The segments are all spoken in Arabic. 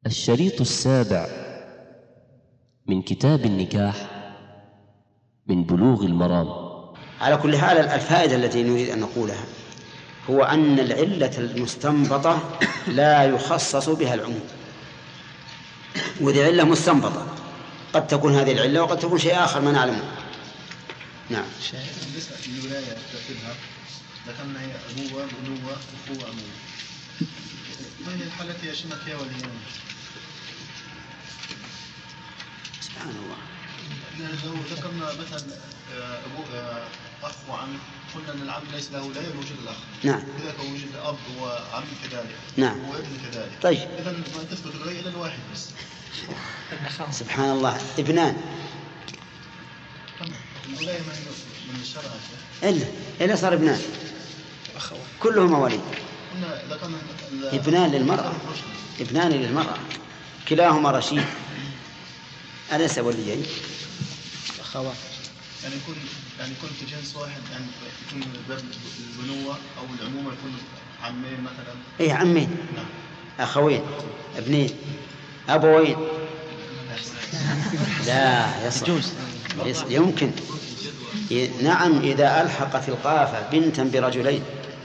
الشريط السابع من كتاب النكاح من بلوغ المرام. على كل حال الفائدة التي نريد أن نقولها هو أن العلة المستنبطة لا يخصص بها العموم، وذي علة مستنبطة قد تكون هذه العلة وقد تكون شيء آخر ما نعلمه. نعم. بالنسبة للولاية ترتيبها ذكرنا هي أبوة بنوة أخوة أموة، ما هي الحالة هي شنو فيها وليين؟ سبحان الله. لو ذكرنا مثلا أخ وعم، قلنا أن العم ليس له ولاية بوجود الأخ. نعم. كذلك وجود الأب وعم كذلك. نعم. وابن كذلك. طيب. إذا ما تثبت الولاية إلا الواحد بس. سبحان الله. ابنان. الولاية ما هي من الشرع. إلا صار ابنان. كلهم مواليد. ابنان للمرأة. ابنان للمرأة. كلاهما رشيد. أليس وليين؟ أخوات. يعني يكون في جنس واحد، يعني يكون البنوة أو العمومة يكون عمين مثلا. إيه عمين. نعم. أخوين، ابنين، أبوين. لا يصح. يمكن. نعم إذا ألحقت القافة بنتا برجلين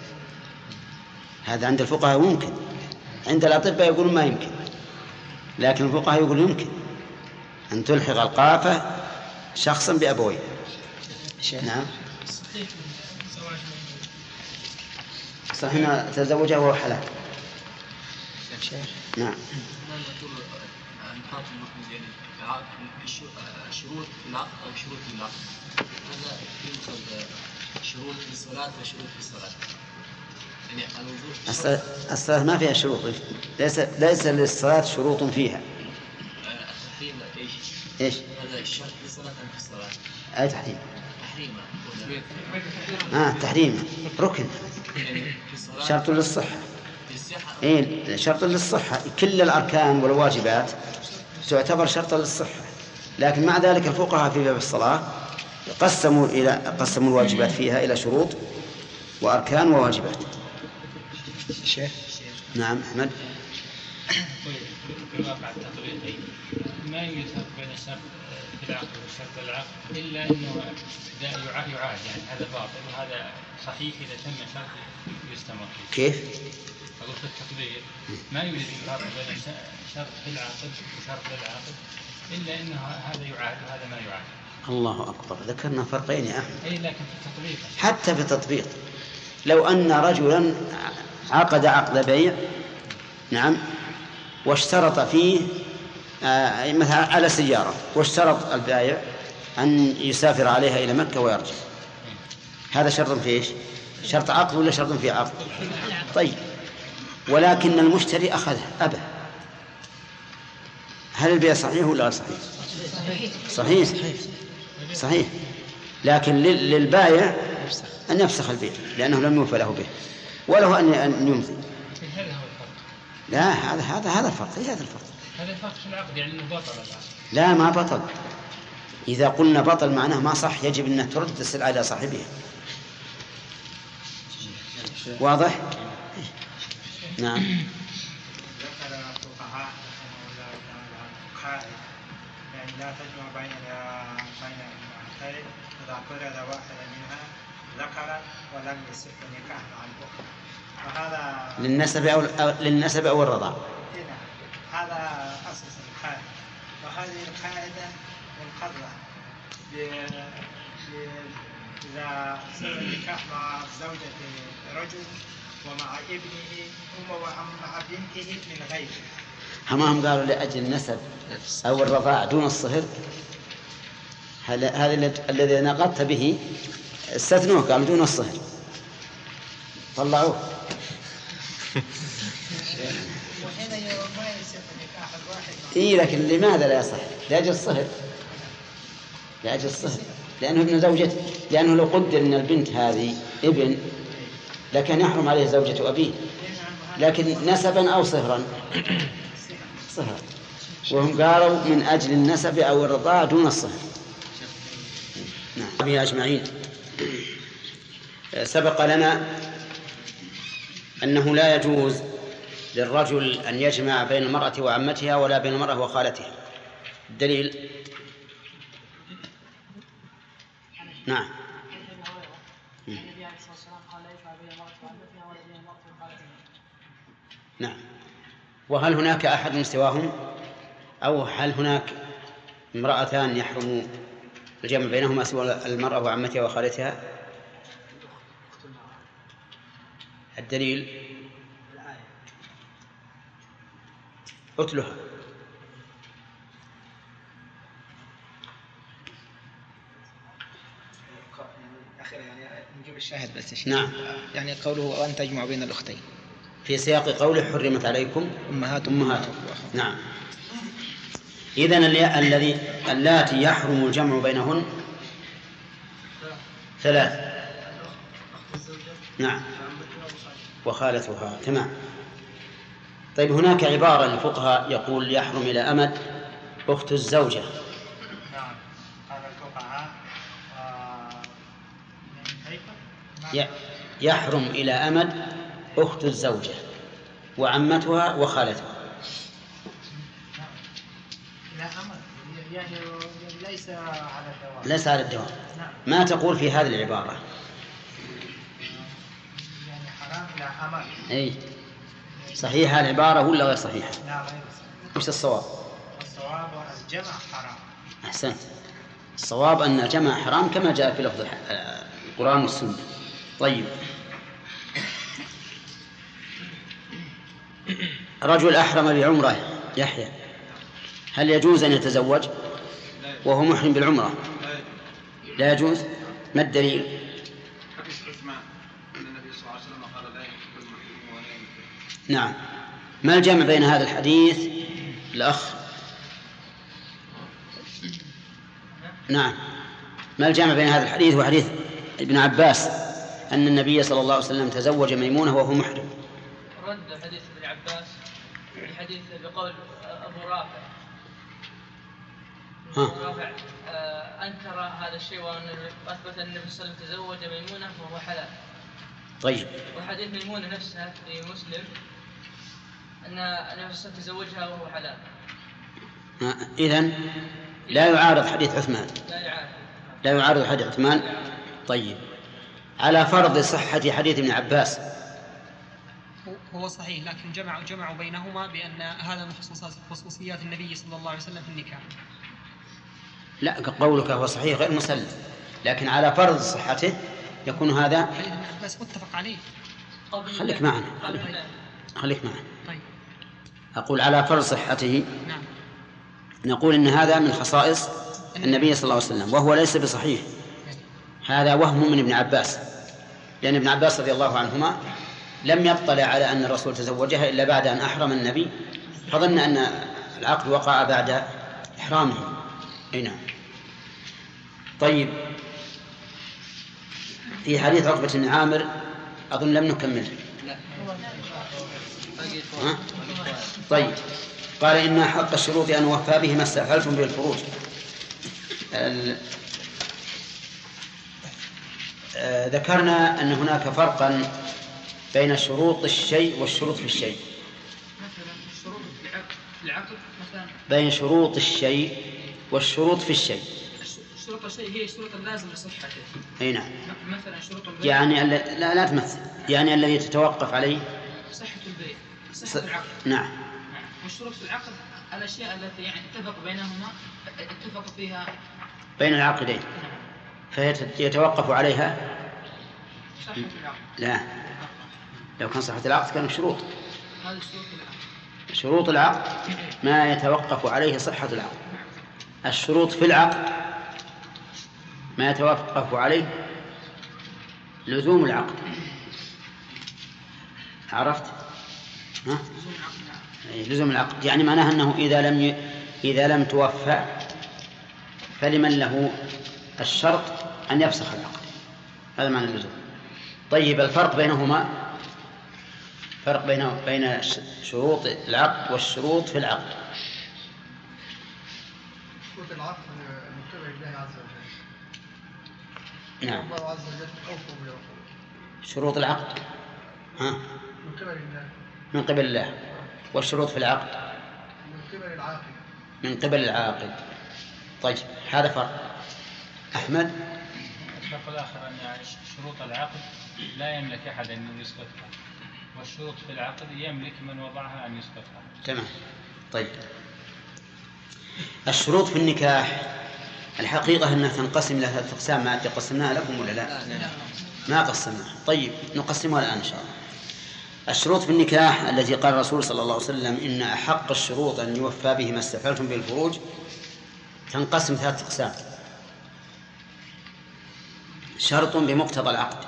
هذا عند الفقهاء ممكن، عند الأطباء يقولون ما يمكن، لكن الفقهاء يقول يمكن أن تلحق القافة شخصا بأبوين. نعم. صحيح تزوجه وهو حلال. نعم. شروط في العقد أو شروط في العقد، هذا ينقل شروط في الصلاة وشروط في الصلاة. يعني الصلاة ما فيها شروط، ليس للصلاة شروط فيها. التحريم إيش؟ هذا الشرط في الصلاة أم في الصلاة؟ أي تحريم؟ تحريم. تحريم ركن. يعني شرط للصحة. إيه شرط للصحة. كل الأركان والواجبات تعتبر شرطا للصحة، لكن مع ذلك الفقهاء في باب الصلاة قسموا الواجبات فيها إلى شروط وأركان وواجبات. شيخ. نعم أحمد. في واقع التطبيقي ما يوجد فرق بين الشرط في العقد والشرط العقد إلا أنه يعاد، يعني هذا باطل وهذا صحيح إذا تم شرط يستمر. كيف؟ أقول في التطبيق ما يوجد فرق بين شرط في العقد وشرط للعقد إلا أنه هذا يعاد وهذا ما يعاد. الله أكبر، ذكرنا فرقين يا أحمد. أي لكن في التطبيق حتى في التطبيق لو أن رجلا عقد عقد بيع، نعم، واشترط فيه مثلا على سيارة، واشترط البائع أن يسافر عليها إلى مكة ويرجع، هذا شرط في إيش؟ شرط عقد ولا شرط في عقد؟ طيب، ولكن المشتري أخذه أبى، هل البيع صحيح ولا غير صحيح؟ صحيح. صحيح. لكن للبائع أن يفسخ البيع لأنه لم يوفى له به، وله أن يمضي. لا هذا الفرق. هذا الفرق في العقد، يعني انه بطل العقد. لا ما بطل. إذا قلنا بطل معناه ما صح، يجب أن ترد السلعة إلى صاحبها. واضح؟ نعم. ذكر الفقهاء يعني لا تجمع بين المرأتين إذا قرر واحدة منها ذكرا ولم يصح نكاح مع الأخرى، وهذا للنسب أو الرضاع. هذا أساس القاعدة، وهذه القاعدة منقضة إذا صار النكاح مع زوجة رجل ومع ابنه ومع بنته من غيره. هم قالوا لأجل النسب أو الرضاع دون الصهر، هذا الذي نقضت به استثنوه، قالوا دون الصهر طلعوه. وحين ما يصح نكاح الواحد. إيه لكن لماذا لا يصح؟ لأجل الصهر، لأنه ابن زوجته، لأنه لو قدر أن البنت هذه ابن لكان يحرم عليه زوجة أبيه، لكن نسبا أو صهرا صهر، وهم قالوا من أجل النسب أو الرضاعة دون الصهر. نعم. أجمعين. سبق لنا أنه لا يجوز للرجل أن يجمع بين المرأة وعمتها ولا بين المرأة وخالتها؟ الدليل. نعم. نعم. وهل هناك أحد مستواهم، أو هل هناك امرأتان يحرم الجمع بينهما سوى المرأة وعمتها وخالتها؟ الدليل. أتلها. نجيب الشاهد بس. نعم. يعني قوله وأن تجمع بين الأختين في سياق قوله حرمت عليكم أمهاتكم. نعم. إذن اللاتي يحرم الجمع بينهن ثلاث. نعم. وخالتها. تمام. طيب هناك عبارة للفقهاء يقول يحرم إلى أمد أخت الزوجة. نعم. هذا الفقهاء يحرم إلى أمد أخت الزوجة وعمتها وخالتها. لا أمد يعني ليس على الدوام. ليس على الدوام. ما تقول في هذه العبارة؟ يعني حرام لا أمد. أي صحيحة العبارة ولا غير صحيحة؟ لا غير صحيحة. وش الصواب؟ الصواب الجمع حرام. أحسنت. الصواب أن الجمع حرام كما جاء في لفظ القرآن والسنة. طيب رجل أحرم بعمرة يحيى، هل يجوز أن يتزوج وهو محرم بالعمرة؟ لا يجوز. ما الدليل؟ حديث عثمان أن النبي صلى الله عليه وسلم قال لا ينكح المحرم ولا ينكح. نعم. ما الجمع بين هذا الحديث الأخ؟ نعم. ما الجمع بين هذا الحديث وحديث ابن عباس أن النبي صلى الله عليه وسلم تزوج ميمونة وهو محرم؟ رد حديث ابن عباس الحديث بقول أبو رافع. رافع أنكر هذا الشيء وأثبت أن النبي صلى الله عليه وسلم تزوج ميمونة وهو حلال. طيب. وحديث ميمونة نفسها في مسلم أن النبي صلى الله عليه وسلم تزوجها وهو حلال. إذن لا يعارض حديث عثمان. لا يعارض حديث عثمان. طيب على فرض صحة حديث ابن عباس. هو صحيح، لكن جمعوا بينهما بأن هذا من خصوصيات النبي صلى الله عليه وسلم في النكاح. لا، قولك هو صحيح غير مسلم، لكن على فرض صحته يكون هذا حديث ابن عباس متفق عليه. خليك معنا. طيب. أقول على فرض صحته. نعم. نقول إن هذا من خصائص النبي صلى الله عليه وسلم وهو ليس بصحيح. هذا وهم من ابن عباس، لأن ابن عباس رضي الله عنهما لم يطلع على أن الرسول تزوجها إلا بعد أن أحرم النبي، فظن أن العقد وقع بعد إحرامه. نعم. طيب في حديث عقبة بن عامر أظن لم نكمله. طيب قال إن حق الشروط أن وفى به ما استحللتم به الفروج. ذكرنا أن هناك فرقا بين شروط الشيء والشروط في الشيء. مثلا الشروط في العقد مثلا بين شروط الشيء والشروط في الشيء. شروط الشيء هي الشروط اللازمة لصحته. أي نعم. مثلا شروط البيع يعني لا تمثل، يعني الذي تتوقف عليه صحة البيع، صحة العقد. نعم. والشروط في العقد الأشياء التي يعني اتفق فيها بين العقدين، فيتوقف عليها صحة العقد. لا، لو كان صحة العقد كان شروط. هذه شروط العقد. شروط العقد ما يتوقف عليه صحة العقد. الشروط في العقد ما يتوقف عليه لزوم العقد. عرفت؟ ها؟ لزوم العقد يعني معناه أنه إذا لم توفى فلمن له الشرط أن يفسخ العقد. هذا معنى اللزوم. طيب الفرق بينهما، فرق بين شروط العقد والشروط في العقد. شروط العقد المتبع لله عز وجل. نعم. الله عز وجل أوفوا بالعقود. شروط العقد متبع لله. من قبل الله، والشروط في العقد من قبل العاقد. طيب هذا فرق. أحمد. الفرق الآخر أن شروط العقد لا يملك أحد أن يسقطها، والشروط في العقد يملك من وضعها أن يسقطها. تمام. طيب الشروط في النكاح الحقيقة أنها تنقسم إلى 3 أقسام. ما قسمناها لكم ولا لا؟ ما قسمناها. طيب نقسمها الآن إن شاء الله. الشروط في النكاح التي قال الرسول صلى الله عليه وسلم إن أحق الشروط أن يوفى به ما استفعلتم بالفروج تنقسم 3 أقسام. شرط بمقتضى العقد،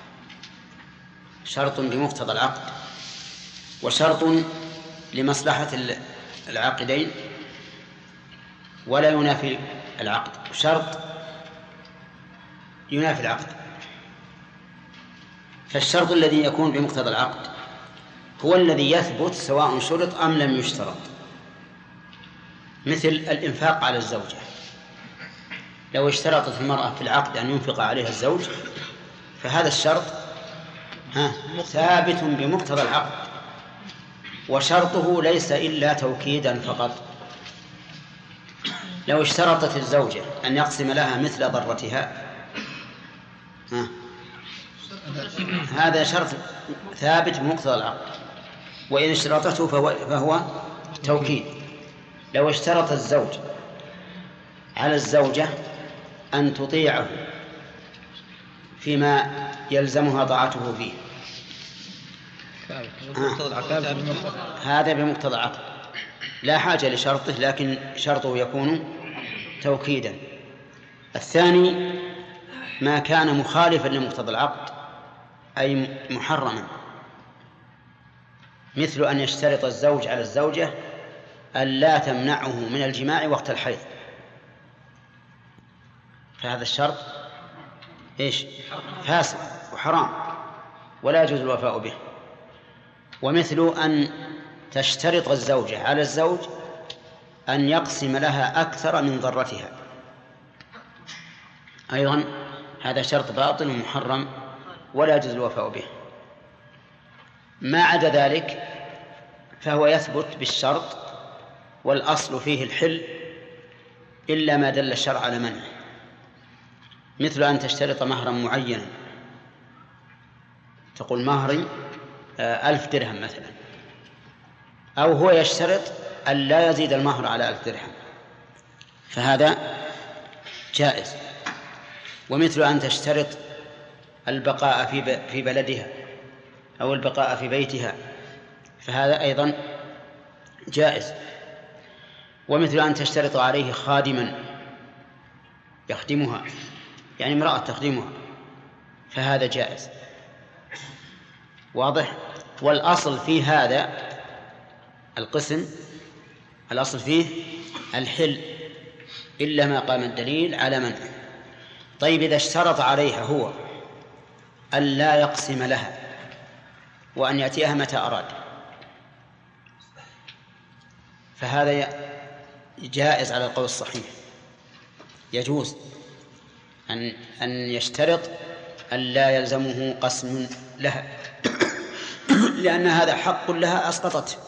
شرط بمقتضى العقد، وشرط لمصلحة العاقدين ولا ينافي العقد، شرط ينافي العقد. فالشرط الذي يكون بمقتضى العقد هو الذي يثبت سواء شرط أم لم يشترط، مثل الإنفاق على الزوجة. لو اشترطت المرأة في العقد أن ينفق عليها الزوج فهذا الشرط ثابت بمقتضى العقد، وشرطه ليس إلا توكيدا فقط. لو اشترطت الزوجة أن يقسم لها مثل ضرتها هذا شرط ثابت بمقتضى العقد، وإن اشترطته فهو توكيد. لو اشترط الزوج على الزوجة أن تطيعه فيما يلزمها طاعته فيه هذا بمقتضى العقد، لا حاجة لشرطه، لكن شرطه يكون توكيدا. الثاني ما كان مخالفا لمقتضى العقد أي محرما، مثل أن يشترط الزوج على الزوجة أن لا تمنعه من الجماع وقت الحيض، فهذا الشرط فاسد وحرام ولا يجوز الوفاء به. ومثل أن تشترط الزوجة على الزوج أن يقسم لها أكثر من ضرتها، أيضا هذا شرط باطل ومحرم ولا يجوز الوفاء به. ما عدا ذلك فهو يثبت بالشرط، والأصل فيه الحل إلا ما دل الشرع على منعه، مثل أن تشترط مهرا معينا، تقول مهري 1000 درهم مثلا، أو هو يشترط أن لا يزيد المهر على 1000 درهم، فهذا جائز. ومثل أن تشترط البقاء في بلدها أو البقاء في بيتها، فهذا أيضا جائز. ومثل أن تشترط عليه خادما يخدمها، يعني امرأة تخدمها، فهذا جائز. واضح؟ والأصل في هذا القسم الأصل فيه الحل إلا ما قام الدليل على منعه. طيب إذا اشترط عليها هو أن لا يقسم لها وأن يأتيها متى أراد، فهذا جائز على القول الصحيح، يجوز أن يشترط أن لا يلزمه قسم لها لأن هذا حق لها أسقطته.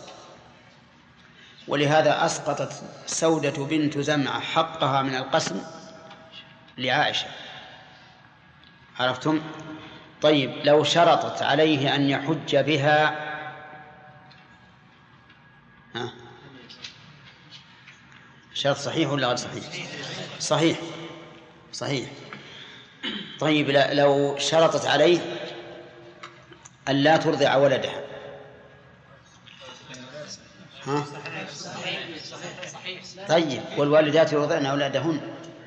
ولهذا أسقطت سودة بنت زمعة حقها من القسم لعائشة، عرفتم؟ طيب لو شرطت عليه أن يحج بها شرط صحيح ولا غير صحيح؟ صحيح صحيح. طيب لو شرطت عليه أن لا ترضع ولدها طيب والوالدات يرضعن أولادهن،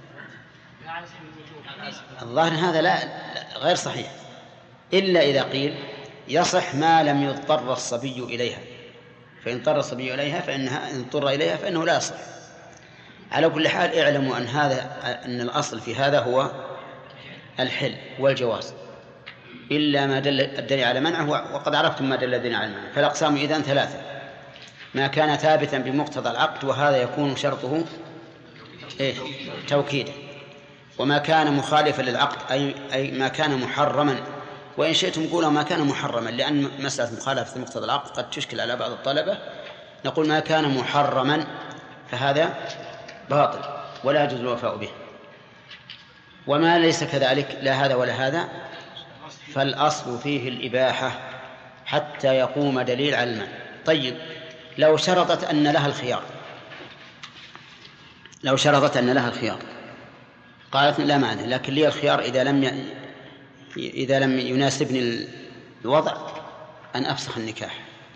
الظاهر هذا لا غير صحيح، إلا إذا قيل يصح ما لم يضطر الصبي إليها، فإن اضطر الصبي إليها فإنها إن اضطر إليها فإنه لا يصح. على كل حال اعلموا أن الأصل في هذا هو الحل والجواز إلا ما دل الدليل على منعه، وقد عرفتم ما دل الدليل على منعه. فالأقسام إذن 3: ما كان ثابتا بمقتضى العقد وهذا يكون شرطه توكيدا، وما كان مخالفا للعقد أي ما كان محرما وإن شئتم قولوا ما كان محرما، لأن مسألة مخالفة مقتضى العقد قد تشكل على بعض الطلبة. نقول ما كان محرما فهذا باطل ولا يجوز الوفاء به، وما ليس كذلك لا هذا ولا هذا فالأصل فيه الإباحة حتى يقوم دليل على المنع. طيب لو شرطت أن لها الخيار، قالت لا معنى، لكن لي الخيار إذا لم يناسبني الوضع أن أفسخ النكاح.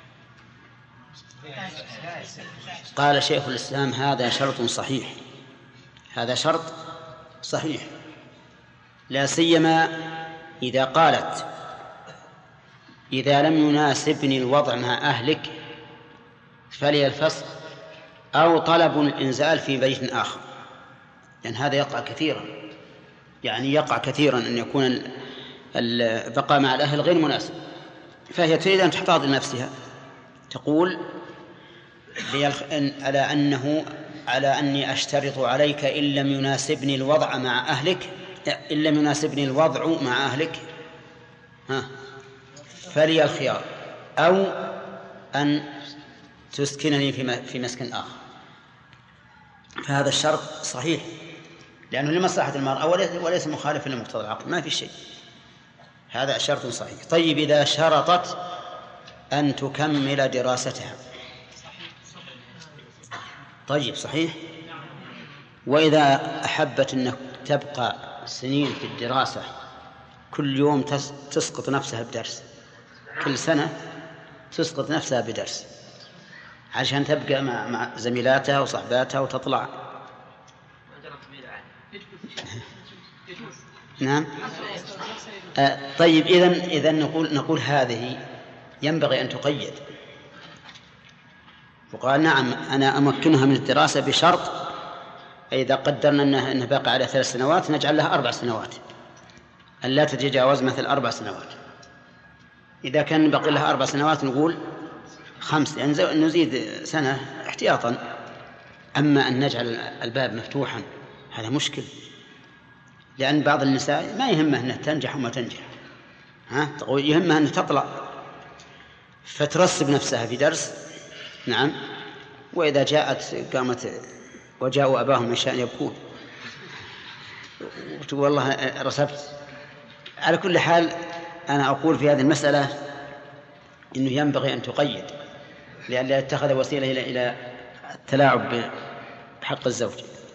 قال شيخ الإسلام هذا شرط صحيح، هذا شرط صحيح، لا سيما إذا قالت إذا لم يناسبني الوضع مع أهلك فلي الفسخ أو طلب الإنزال في بيت آخر، لأن هذا يقع كثيرا، يعني يقع كثيرا أن يكون البقاء مع الأهل غير مناسب، فهي تريد أن تحتاط لنفسها، تقول على أني أشترط عليك إن لم يناسبني الوضع مع أهلك، إن لم يناسبني الوضع مع أهلك فلي الخيار، أو أن تسكنني في مسكن آخر. فهذا الشرط صحيح لأنه لمصلحة المرأة وليس مخالفا لمقتضى العقد، ما في شيء، هذا شرط صحيح. طيب إذا شرطت أن تكمل دراستها، طيب صحيح. وإذا أحبت أن تبقى سنين في الدراسة كل يوم تسقط نفسها بدرس، كل سنة تسقط نفسها بدرس عشان تبقى مع زميلاتها وصحباتها وتطلع. نعم. طيب إذن نقول هذه ينبغي أن تقيد، وقال نعم أنا أمكنها من الدراسة بشرط إذا قدرنا أنها باقي على 3 سنوات نجعل لها 4 سنوات، أن لا تتجاوز مثل 4 سنوات. إذا كان بقي لها 4 سنوات نقول 5، يعني نزيد سنة احتياطا. أما أن نجعل الباب مفتوحا هذا مشكل، لأن بعض النساء ما يهمه أنها تنجح وما تنجح، يهمها أن تطلع فترسب نفسها في درس. نعم. وإذا جاءت قامت وجاءوا أباهم من شأن يبكون وتقول والله رسبت. على كل حال أنا أقول في هذه المسألة إنه ينبغي أن تقيد لئلا يتخذ وسيلة إلى التلاعب بحق الزوج.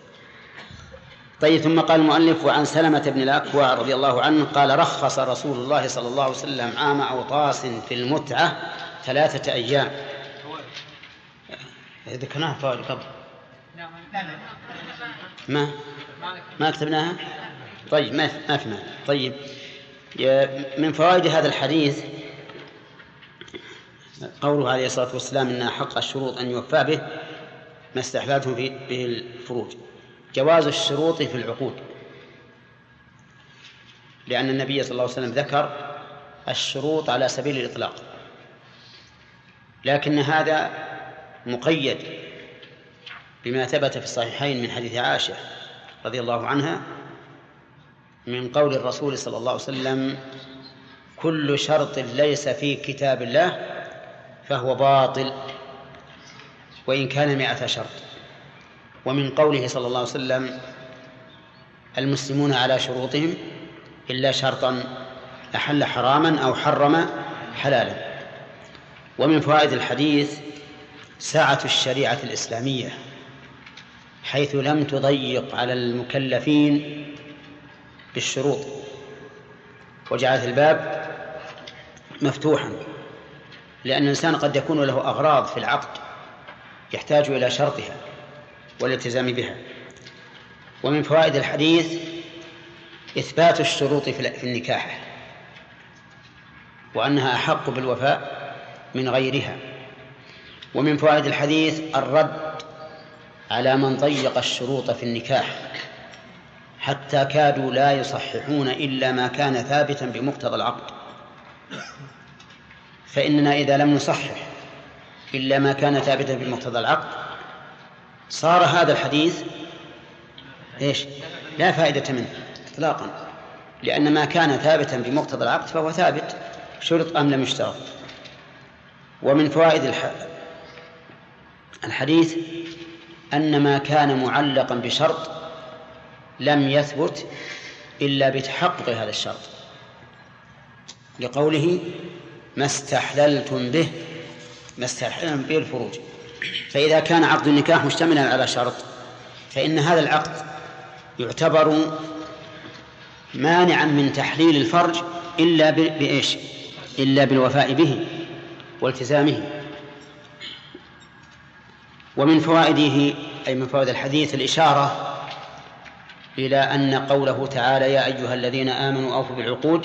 طيب ثم قال المؤلف وعن سلمة بن الأكوع رضي الله عنه قال رخص رسول الله صلى الله عليه وسلم عام أوطاس في المتعة 3 أيام. ذكرناها فوائد قبل ما كتبناها. طيب ما في. طيب من فوائد هذا الحديث قوله عليه الصلاة والسلام إن حق الشروط أن يوفى به ما استحبابه به الفروج، جواز الشروط في العقود، لأن النبي صلى الله عليه وسلم ذكر الشروط على سبيل الإطلاق، لكن هذا مقيد بما ثبت في الصحيحين من حديث عائشة رضي الله عنها من قول الرسول صلى الله عليه وسلم كل شرط ليس في كتاب الله فهو باطل وإن كان 100 شرط. ومن قوله صلى الله عليه وسلم المسلمون على شروطهم إلا شرطا أحل حراما أو حرم حلالا. ومن فوائد الحديث سعة الشريعة الإسلامية حيث لم تضيق على المكلفين بالشروط وجعلت الباب مفتوحا، لأن الإنسان قد يكون له أغراض في العقد يحتاج إلى شرطها والالتزام بها. ومن فوائد الحديث إثبات الشروط في النكاح وأنها أحق بالوفاء من غيرها. ومن فوائد الحديث الرد على من ضيق الشروط في النكاح حتى كادوا لا يصححون إلا ما كان ثابتا بمقتضى العقد، فإننا إذا لم نصحح إلا ما كان ثابتا بمقتضى العقد صار هذا الحديث لا فائدة منه إطلاقا، لأن ما كان ثابتا بمقتضى العقد فهو ثابت، شرط أم لم يشترط. ومن فوائد الحديث أن ما كان معلقا بشرط لم يثبت إلا بتحقق هذا الشرط، لقوله ما استحللتم به الفروج. فإذا كان عقد النكاح مشتملا على شرط فإن هذا العقد يعتبر مانعا من تحليل الفرج إلا بإيش؟ إلا بالوفاء به والتزامه. ومن فوائده أي من فوائد الحديث الإشارة إلى أن قوله تعالى يا أيها الذين آمنوا أوفوا بالعقود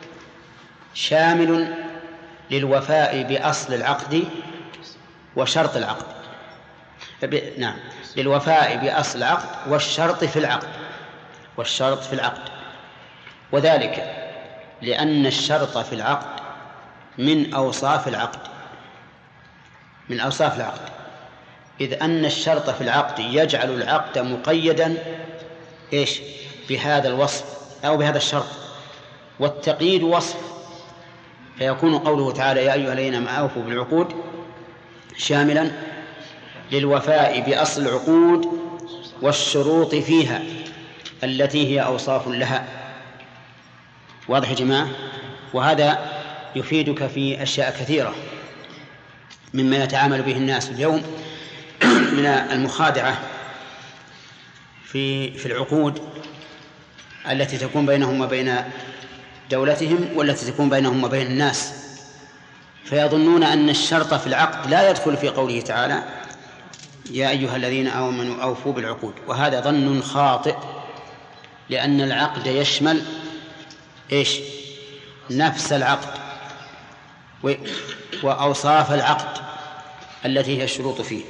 شامل للوفاء بأصل العقد وشرط العقد. نعم، للوفاء بأصل العقد والشرط في العقد. وذلك لأن الشرط في العقد من أوصاف العقد، إذ أن الشرط في العقد يجعل العقد مقيدا بهذا الوصف أو بهذا الشرط، والتقييد وصف، فيكون قوله تعالى يا أيها الذين آمنوا أوفوا بالعقود شاملا للوفاء بأصل العقود والشروط فيها التي هي أوصاف لها. واضح يا جماعة؟ وهذا يفيدك في أشياء كثيرة مما يتعامل به الناس اليوم من المخادعة في العقود التي تكون بينهم وبين دولتهم والتي تكون بينهم وبين الناس، فيظنون أن الشرط في العقد لا يدخل في قوله تعالى يا أيها الذين آمنوا أوفوا بالعقود، وهذا ظن خاطئ، لأن العقد يشمل نفس العقد وأوصاف العقد التي هي الشروط فيه.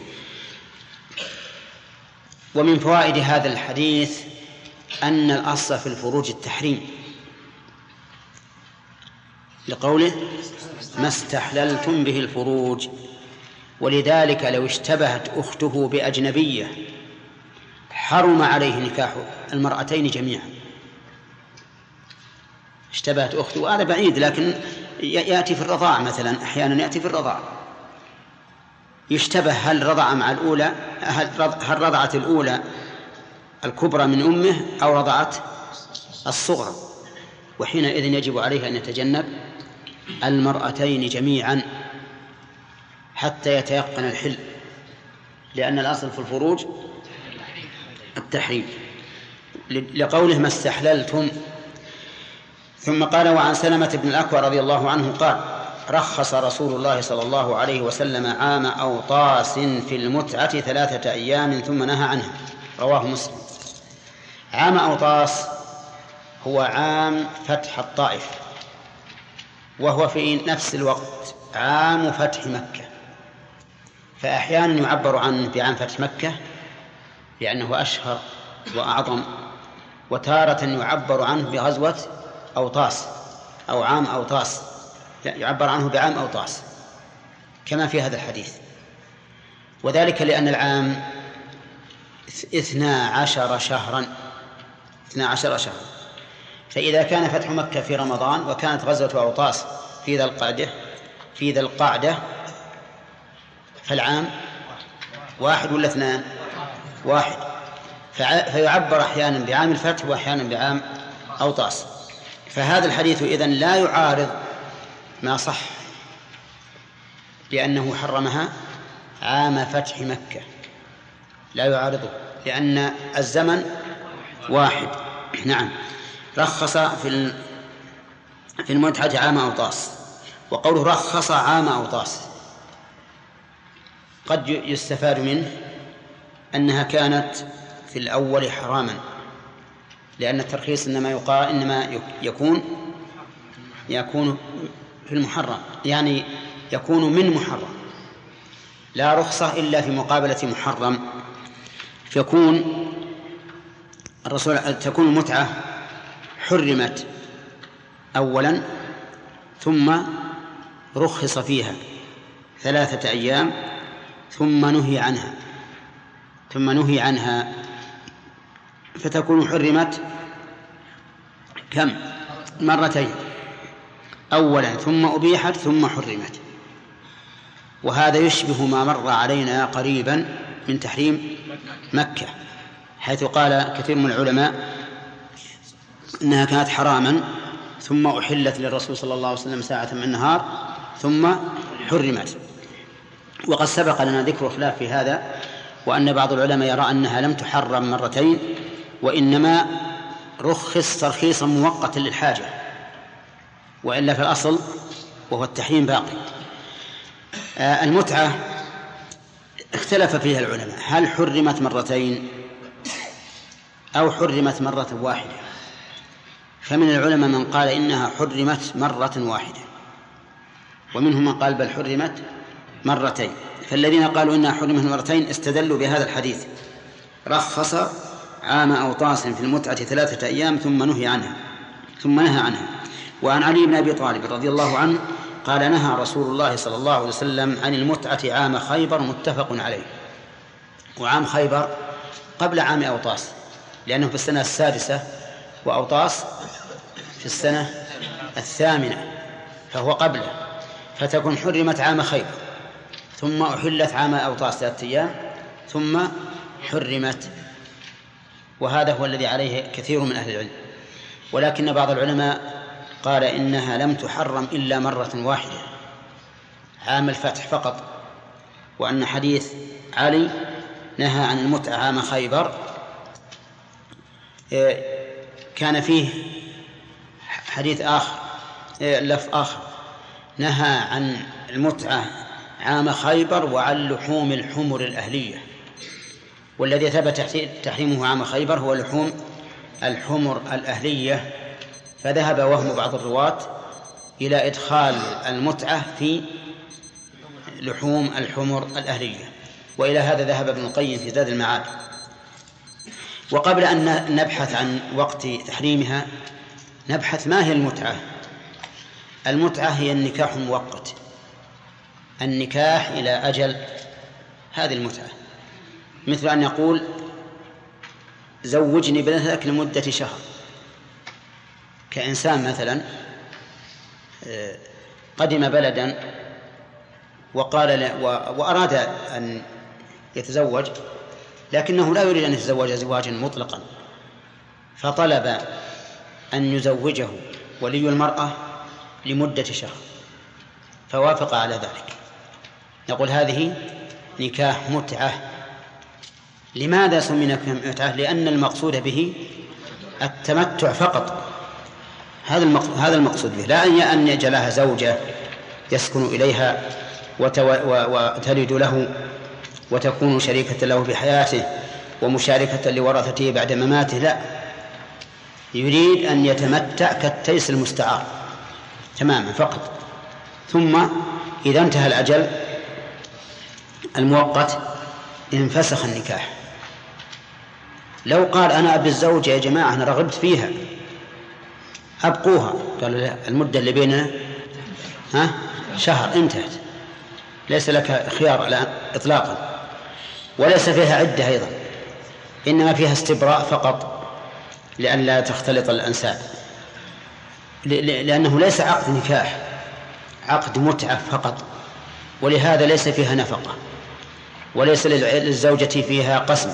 ومن فوائد هذا الحديث أن الأصل في الفروج التحريم، لقوله ما استحللتم به الفروج، ولذلك لو اشتبهت أخته بأجنبية حرم عليه نكاح المرأتين جميعا. اشتبهت أخته، وهذا بعيد، لكن يأتي في الرضاع مثلا، أحيانا يأتي في الرضاع يشتبه هل رضع مع الأولى، هل رضعت الأولى الكبرى من أمه أو رضعت الصغرى، وحينئذ يجب عليه أن يتجنب المرأتين جميعا حتى يتيقن الحل، لأن الأصل في الفروج التحريم، لقوله ما استحللتم. ثم قال وعن سلمة بن الأكوع رضي الله عنه قال رخص رسول الله صلى الله عليه وسلم عام أوطاس في المتعة 3 أيام ثم نهى عنها، رواه مسلم. عام أوطاس هو عام فتح الطائف، وهو في نفس الوقت عام فتح مكة، فأحيانا يعبر عنه بعام فتح مكة لأنه أشهر وأعظم، وتارة يعبر عنه بغزوة أوطاس أو عام أوطاس، يعبر عنه بعام أوطاس كما في هذا الحديث. وذلك لأن العام 12 شهرا، 12 شهرا، فإذا كان فتح مكة في رمضان وكانت غزوة أوطاس في ذي القعدة فالعام 1 ولا 2؟ 1. فيعبر أحيانا بعام الفتح وأحيانا بعام أوطاس. فهذا الحديث إذن لا يعارض ما صح، لأنه حرمها عام فتح مكة، لا يعارضه لأن الزمن 1. نعم، رخص في المتعة عام أوطاس. وقوله رخص عام أوطاس قد يستفاد منه أنها كانت في الأول حراما، لأن الترخيص إنما يكون في المحرم، يعني يكون من محرم، لا رخصة إلا في مقابلة محرم، تكون المتعة حرمت أولا ثم رخص فيها 3 أيام ثم نهي عنها فتكون حرمت كم؟ مرتين، أولا ثم أبيحت ثم حرمت. وهذا يشبه ما مر علينا قريبا من تحريم مكة، حيث قال كثير من العلماء إنها كانت حراما ثم أحلت للرسول صلى الله عليه وسلم ساعة من النهار ثم حرمت. وقد سبق لنا ذكر خلاف في هذا، وأن بعض العلماء يرى أنها لم تحرم مرتين، وإنما رخص ترخيصا مؤقتا للحاجة، وإلا في الأصل وهو التحريم باقي. المتعة اختلف فيها العلماء، هل حرمت مرتين أو حرمت مرة واحدة؟ فمن العلماء من قال إنها حرمت مرة واحدة، ومنهم من قال بل حرمت مرتين. فالذين قالوا إنها حرمت مرتين استدلوا بهذا الحديث: رخص عام أوطاس في المتعة 3 أيام ثم نهى عنها. وعن علي بن أبي طالب رضي الله عنه قال: نهى رسول الله صلى الله عليه وسلم عن المتعة عام خيبر، متفق عليه. وعام خيبر قبل عام أوطاس، لأنه في السنة 6، وأوطاس في السنة 8، فهو قبله، فتكون حرمت عام خيبر ثم أحلت عام أوطاس 3 أيام ثم حرمت. وهذا هو الذي عليه كثير من أهل العلم. ولكن بعض العلماء قال إنها لم تحرم إلا مرة واحدة، عام الفتح فقط، وأن حديث علي نهى عن المتعة عام خيبر كان فيه حديث آخر، لفظ آخر، نهى عن المتعة عام خيبر وعن لحوم الحمر الأهلية. والذي ثبت تحريمه عام خيبر هو لحوم الحمر الأهلية، فذهب وهم بعض الرواة إلى إدخال المتعة في لحوم الحمر الأهلية، وإلى هذا ذهب ابن القيم في زاد المعاد. وقبل أن نبحث عن وقت تحريمها نبحث ما هي المتعة. المتعة هي النكاح المؤقت، النكاح إلى أجل، هذه المتعة. مثل أن يقول: زوجني بنتك لمدة شهر. كإنسان مثلا قدم بلدا وأراد أن يتزوج، لكنه لا يريد أن يتزوج زواجا مطلقا، فطلب أن يزوجه ولي المرأة لمدة شهر، فوافق على ذلك، نقول هذه نكاح متعة. لماذا سمي نكاح متعة؟ لأن المقصود به التمتع فقط، هذا المقصود به، لا أن يجعلها زوجة يسكن إليها وتلد له وتكون شريكة له في حياته ومشاركة لورثته بعد مماته، لا، يريد أن يتمتع كالتيس المستعار تماما فقط. ثم إذا انتهى الأجل المؤقت انفسخ النكاح. لو قال: أنا أبي الزوجة يا جماعة أنا رغبت فيها، أبقوها، قالوا: لا، المدة اللي بيننا شهر، انتهت، ليس لك خيار الآن إطلاقا، وليس فيها عدة أيضا، إنما فيها استبراء فقط لئلا تختلط الأنساب، لأنه ليس عقد نكاح، عقد متعة فقط. ولهذا ليس فيها نفقة، وليس للزوجة فيها قسم،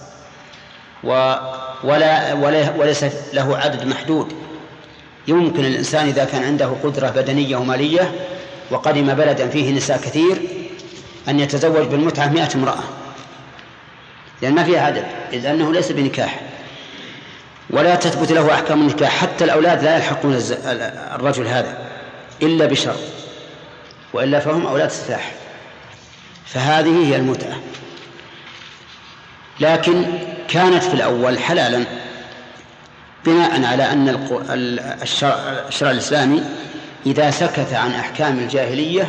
وليس له عدد محدود. يمكن الإنسان إذا كان عنده قدرة بدنية ومالية وقدم بلدا فيه نساء كثير أن يتزوج بالمتعة 100 امرأة، لأن ما فيها عدد، إذ أنه ليس بنكاح، ولا تثبت له أحكام النكاح. حتى الأولاد لا يلحقون الرجل هذا إلا بشرط، وإلا فهم أولاد سفاح. فهذه هي المتعة. لكن كانت في الأول حلالا بناء على أن الشرع الإسلامي إذا سكت عن أحكام الجاهلية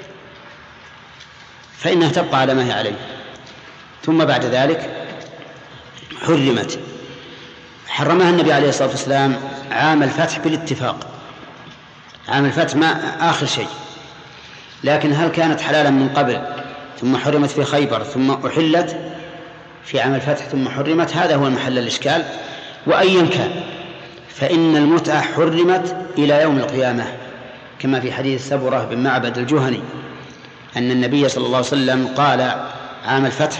فإنها تبقى على ما هي عليه. ثم بعد ذلك حرمت، حرمها النبي عليه الصلاة والسلام عام الفتح بالاتفاق، عام الفتح ما آخر شيء. لكن هل كانت حلالا من قبل ثم حرمت في خيبر ثم أحلت في عام الفتح ثم حرمت؟ هذا هو المحل الإشكال. وأيا كان فإن المتعة حرمت إلى يوم القيامة، كما في حديث سبرة بن معبد الجهني أن النبي صلى الله عليه وسلم قال عام الفتح: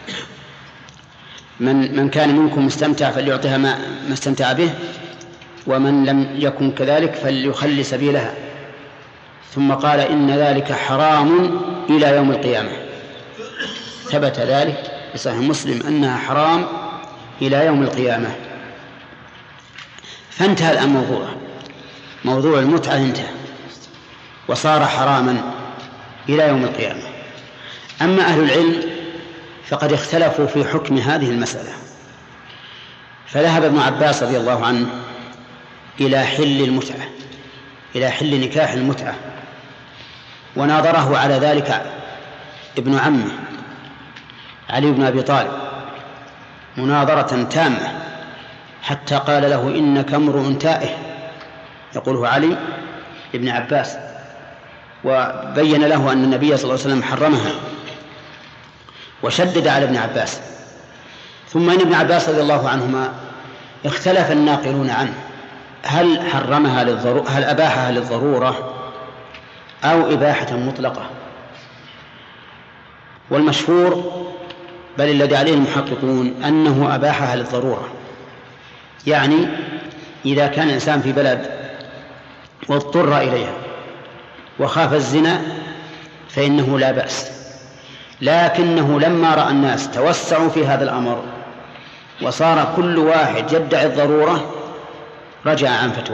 من كان منكم مستمتع فليعطيها ما استمتع به، ومن لم يكن كذلك فليخلي سبيلها. ثم قال: إن ذلك حرام إلى يوم القيامة. ثبت ذلك في صحيح مسلم أنها حرام إلى يوم القيامة. فانتهى الآن موضوع المتعة انتهى وصار حراما إلى يوم القيامة. أما أهل العلم فقد اختلفوا في حكم هذه المسألة، فذهب ابن عباس رضي الله عنه إلى حل المتعة، إلى حل نكاح المتعة، وناظره على ذلك ابن عمه علي بن أبي طالب مناظرة تامة، حتى قال له: إنك امرؤ تائه، يقوله علي بن عباس، وبين له أن النبي صلى الله عليه وسلم حرمها، وشدد على ابن عباس. ثم إن ابن عباس رضي الله عنهما اختلف الناقلون عنه هل حرمها هل أباحها للضرورة أو إباحة مطلقة. والمشهور بل الذي عليه المحققون أنه أباحها للضرورة، يعني إذا كان الإنسان في بلد واضطر إليها وخاف الزنا فإنه لا بأس، لكنه لما رأى الناس توسعوا في هذا الأمر وصار كل واحد يدعي الضرورة رجع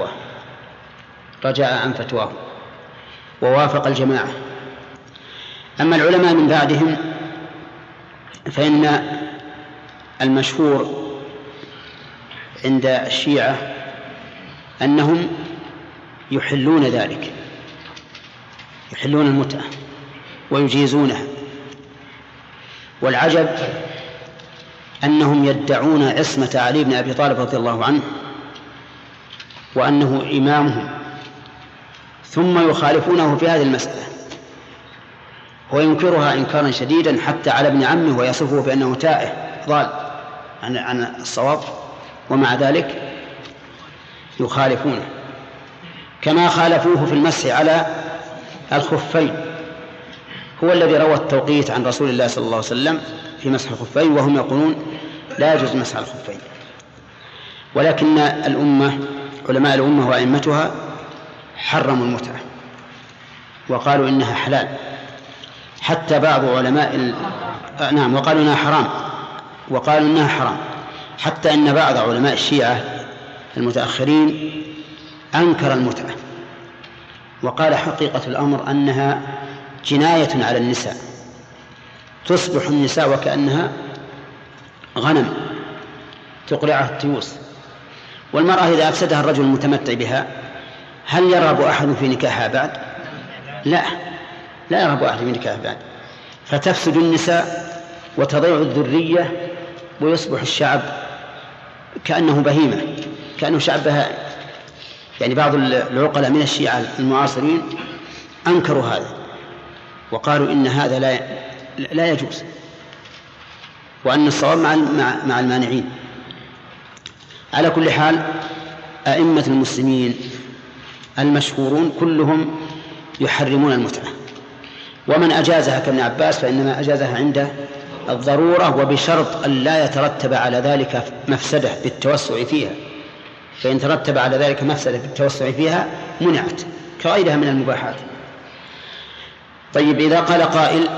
عن فتواه ووافق الجماعة. أما العلماء من بعدهم فإن المشهور عند الشيعة أنهم يحلون ذلك، يحلون المتعة ويجيزونها. والعجب أنهم يدعون عصمة علي بن أبي طالب رضي الله عنه وأنه إمامهم، ثم يخالفونه في هذه المسألة وينكرها إنكارا شديدا حتى على ابن عمه، ويصفه بأنه تائه ضال عن الصواب، ومع ذلك يخالفونه. كما خالفوه في المسح على الخفين، هو الذي روى التوقيت عن رسول الله صلى الله عليه وسلم في مسح الخفين، وهم يقولون لا يجوز مسح الخفين. ولكن الأمة، علماء الأمة وأئمتها، حرموا المتعة وقالوا إنها حلال، حتى بعض علماء وقالوا إنها حرام، حتى إن بعض علماء الشيعة المتأخرين أنكر المتعة وقال حقيقة الأمر أنها جناية على النساء، تصبح النساء وكأنها غنم تقرعها التيوس. والمرأة إذا أفسدها الرجل المتمتع بها هل يرغب أحد في نكاحها بعد؟ لا يرغب أحد في نكاحها بعد، فتفسد النساء وتضيع الذرية ويصبح الشعب كأنه بهيمة، كأنه شعب بهائم. يعني بعض العقلاء من الشيعة المعاصرين أنكروا هذا وقالوا إن هذا لا يجوز، وأن الصواب مع المانعين. على كل حال أئمة المسلمين المشهورون كلهم يحرمون المتعة، ومن أجازها كابن عباس فإنما أجازها عند الضرورة، وبشرط أن لا يترتب على ذلك مفسدة بالتوسع فيها، فإن ترتب على ذلك مفسدة بالتوسع فيها منعت كغيرها من المباحات. طيب، إذا قال قائل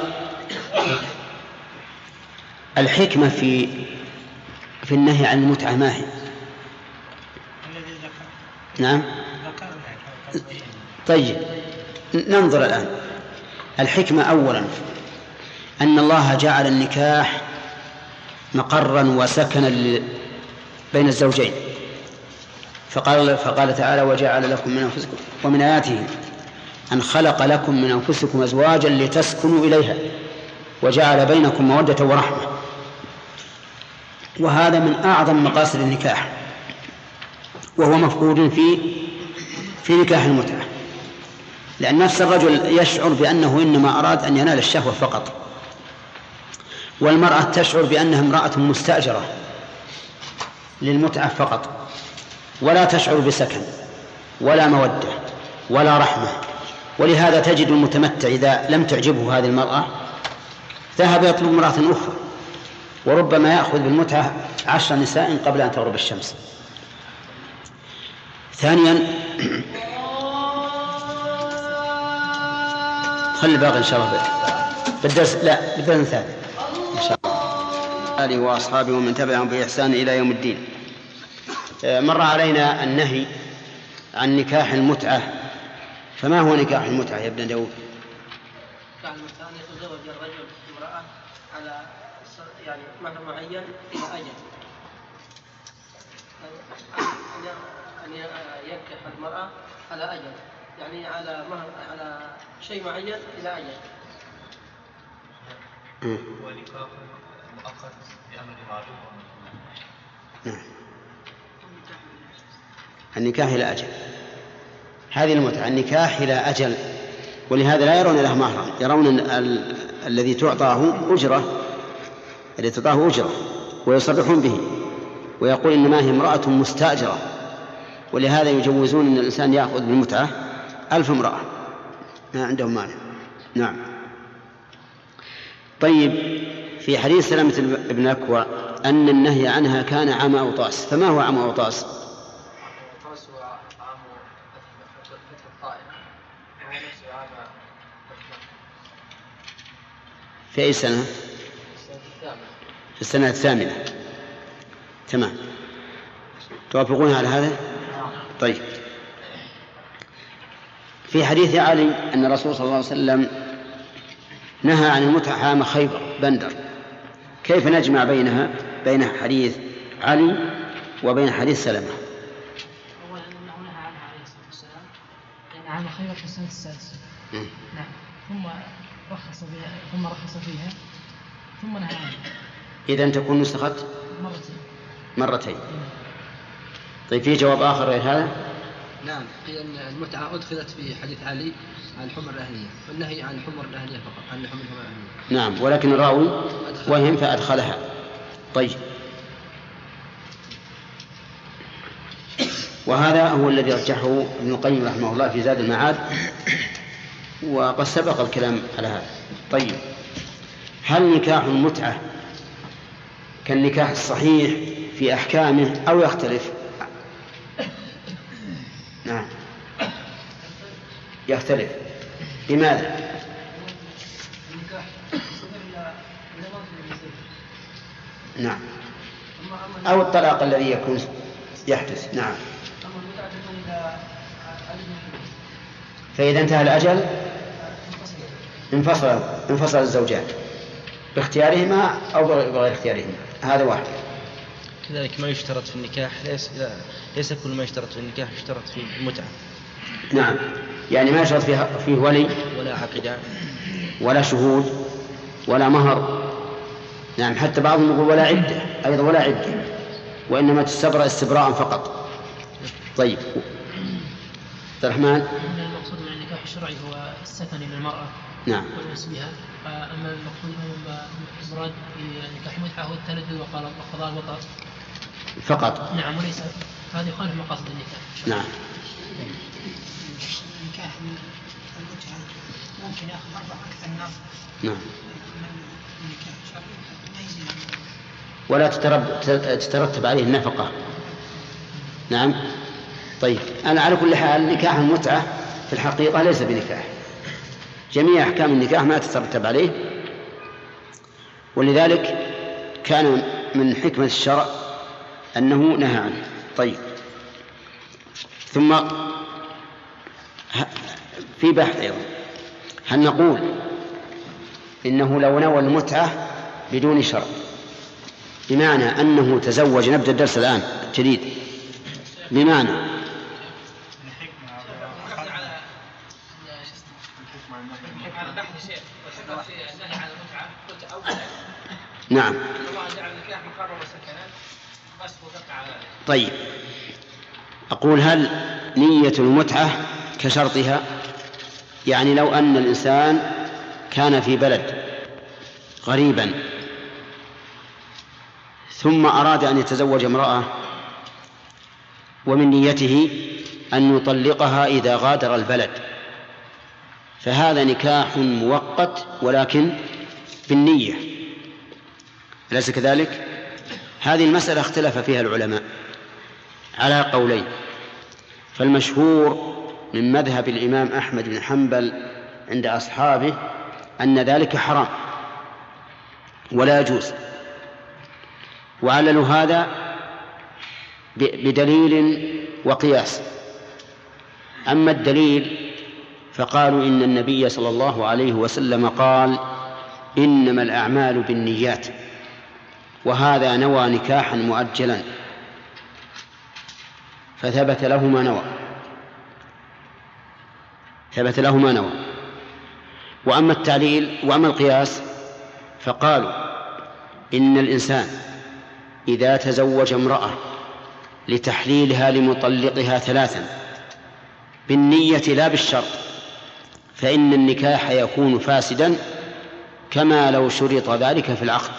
الحكمة في النهي عن المتعة ما هي؟ نعم. طيب، ننظر الآن. الحكمة أولا أن الله جعل النكاح مقرا وسكنا بين الزوجين، فقال تعالى: وجعل لكم من أنفسكم ومن آياته أن خلق لكم من أنفسكم أزواجا لتسكنوا إليها وجعل بينكم مودة ورحمة. وهذا من أعظم مقاصد النكاح، وهو مفقود في نكاح المتعة، لأن نفس الرجل يشعر بأنه إنما أراد أن ينال الشهوة فقط، والمرأة تشعر بأنها امرأة مستأجرة للمتعة فقط. ولا تشعر بسكن ولا مودة ولا رحمة. ولهذا تجد المتمتع إذا لم تعجبه هذه المرأة ذهب يطلب امرأة أخرى، وربما يأخذ بالمتعة 10 نساء قبل أن تغرب الشمس. ثانيا خلي باقي إن شاء الله بالدرس، لا بالدرس الثاني إن شاء الله. آله وأصحابه ومن تبعهم بإحسان إلى يوم الدين. مر علينا النهي عن نكاح المتعة، فما هو نكاح المتعة يا ابن داود؟ نكاح المتعة أن يتزوج الرجل امرأة على يعني مهر معين إلى أجل، أن ينكح المرأة على أجل، يعني على مهر على شيء معين إلى أجل. ونكاح مؤقت بأمر معروف. النكاح إلى أجل، هذه المتعة النكاح إلى أجل، ولهذا لا يرون له مهرا، يرون الذي تعطاه أجرة، الذي تعطاه أجرة، ويصرحون به ويقول إنما هي امرأة مستأجرة، ولهذا يجوزون أن الإنسان يأخذ بالمتعة 1000 امرأة، ما عندهم مانع. نعم. طيب، في حديث سلمة بن أكوع أن النهي عنها كان عام أوطاس، فما هو عام أوطاس؟ في أي سنة؟ في السنة الثامنة. تمام، توافقون على هذا؟ طيب، في حديث علي أن الرسول صلى الله عليه وسلم نهى عن المتعة عام خيبر بندر، كيف نجمع بين حديث علي وبين حديث سلمة؟ أولا أنه نهى عنها عليه الصلاة والسلام لأن عام خيبر في السنة السادسة. نعم، ثم رخص فيها ثم نهى عنها. إذن تكون نسخت مرتين. طيب، في جواب آخر غير هذا؟ نعم، هي أن المتعة أدخلت في حديث علي عن الحمر الأهلية، والنهي عن الحمر الأهلية فقط، عن الحمر الأهلية. نعم، ولكن الراوي وهم فأدخلها. طيب، وهذا هو الذي رجحه ابن القيم رحمه الله في زاد المعاد، وقد سبق الكلام على هذا. طيب، هل نكاح المتعة كالنكاح الصحيح في أحكامه أو يختلف؟ نعم، يختلف. لماذا؟ نعم، أو الطلاق الذي يحدث. نعم، فإذا انتهى الأجل انفصل الزوجان باختيارهما أو بغير اختيارهما، هذا واحد. كذلك ما يشترط في النكاح ليس كل ما يشترط في النكاح يشترط في المتعة. نعم، يعني ما يشترط فيه ولي ولا عقدان ولا شهود ولا مهر. نعم، حتى بعضهم يقول ولا عدة أيضا، ولا عدة، وإنما تستبرأ استبراء فقط. طيب، عبد الرحمن. المقصود من النكاح الشرعي هو السكن للمرأة. نعم، والأنس بها. أما المراد في النكاح المتعة هو التلذذ وقضاء الوطر فقط. نعم، وليس هذه خالف مقاصد النكاح. نعم. النكاح المتعة ممكن يأخذ 4 أكثر الناس. نعم، النكاح الشرعي ما يزيد ولا تترتب عليه النفقة. نعم. طيب، أنا على كل حال نكاح المتعة في الحقيقة ليس بنكاح، جميع أحكام النكاح ما تترتب عليه، ولذلك كان من حكمة الشرع أنه نهى عنه. طيب، ثم في بحث أيضا، هل نقول إنه لو نوى المتعة بدون شرط، بمعنى أنه تزوج، نبدأ الدرس الآن جديد، بمعنى نعم. طيب، أقول هل نية المتعة كشرطها؟ يعني لو أن الإنسان كان في بلد غريبا ثم أراد أن يتزوج امرأة ومن نيته أن يطلقها إذا غادر البلد، فهذا نكاح مؤقت ولكن بالنية، أليس كذلك؟ هذه المسألة اختلف فيها العلماء على قولين، فالمشهور من مذهب الإمام أحمد بن حنبل عند أصحابه أن ذلك حرام ولا يجوز، وعللوا هذا بدليل وقياس. أما الدليل فقالوا إن النبي صلى الله عليه وسلم قال إنما الأعمال بالنيات، وهذا نوى نكاحا مؤجلا فثبت له ما نوى، ثبت له ما نوى. وأما التعليل وأما القياس فقالوا إن الإنسان إذا تزوج امرأة لتحليلها لمطلقها 3 بالنية لا بالشرط فإن النكاح يكون فاسدا كما لو شرط ذلك في العقد.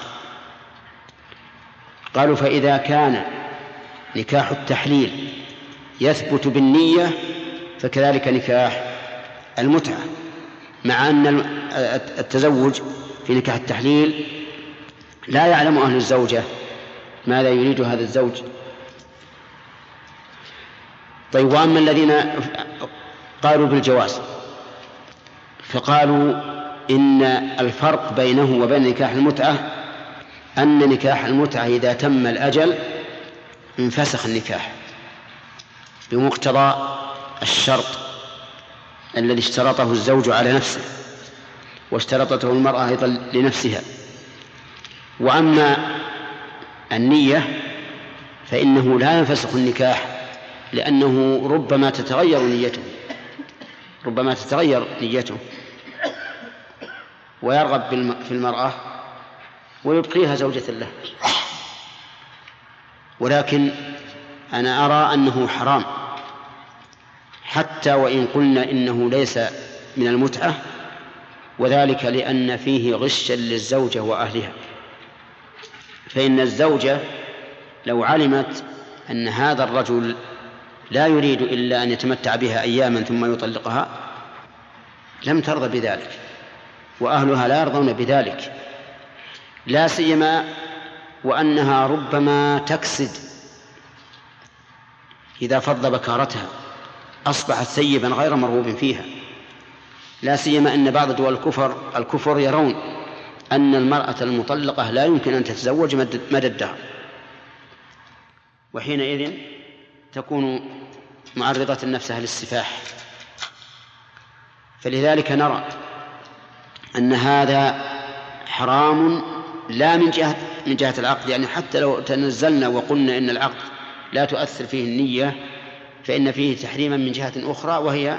قالوا فإذا كان نكاح التحليل يثبت بالنية فكذلك نكاح المتعة، مع أن التزوج في نكاح التحليل لا يعلم أهل الزوجة ماذا يريد هذا الزوج. طيب، وأما الذين قالوا بالجواز فقالوا إن الفرق بينه وبين نكاح المتعة أن نكاح المتعة إذا تم الأجل انفسخ النكاح بمقتضى الشرط الذي اشترطه الزوج على نفسه واشترطته المرأة أيضا لنفسها. وأما النية فإنه لا ينفسخ النكاح لأنه ربما تتغير نيته ويرغب في المرأة ويبقيها زوجة له. ولكن أنا أرى أنه حرام حتى وإن قلنا إنه ليس من المتعة، وذلك لأن فيه غشا للزوجة وأهلها. فإن الزوجة لو علمت أن هذا الرجل لا يريد إلا أن يتمتع بها أياما ثم يطلقها لم ترضى بذلك، وأهلها لا يرضون بذلك، لا سيما وأنها ربما تكسد إذا فض بكارتها أصبحت ثيبا غير مرغوب فيها، لا سيما أن بعض دول الكفر يرون أن المرأة المطلقة لا يمكن أن تتزوج مدى الدهر، وحينئذ تكون معرضة نفسها للسفاح. فلذلك نرى أن هذا حرام لا من جهة العقد، يعني حتى لو تنزلنا وقلنا إن العقد لا تؤثر فيه النية فإن فيه تحريما من جهة أخرى وهي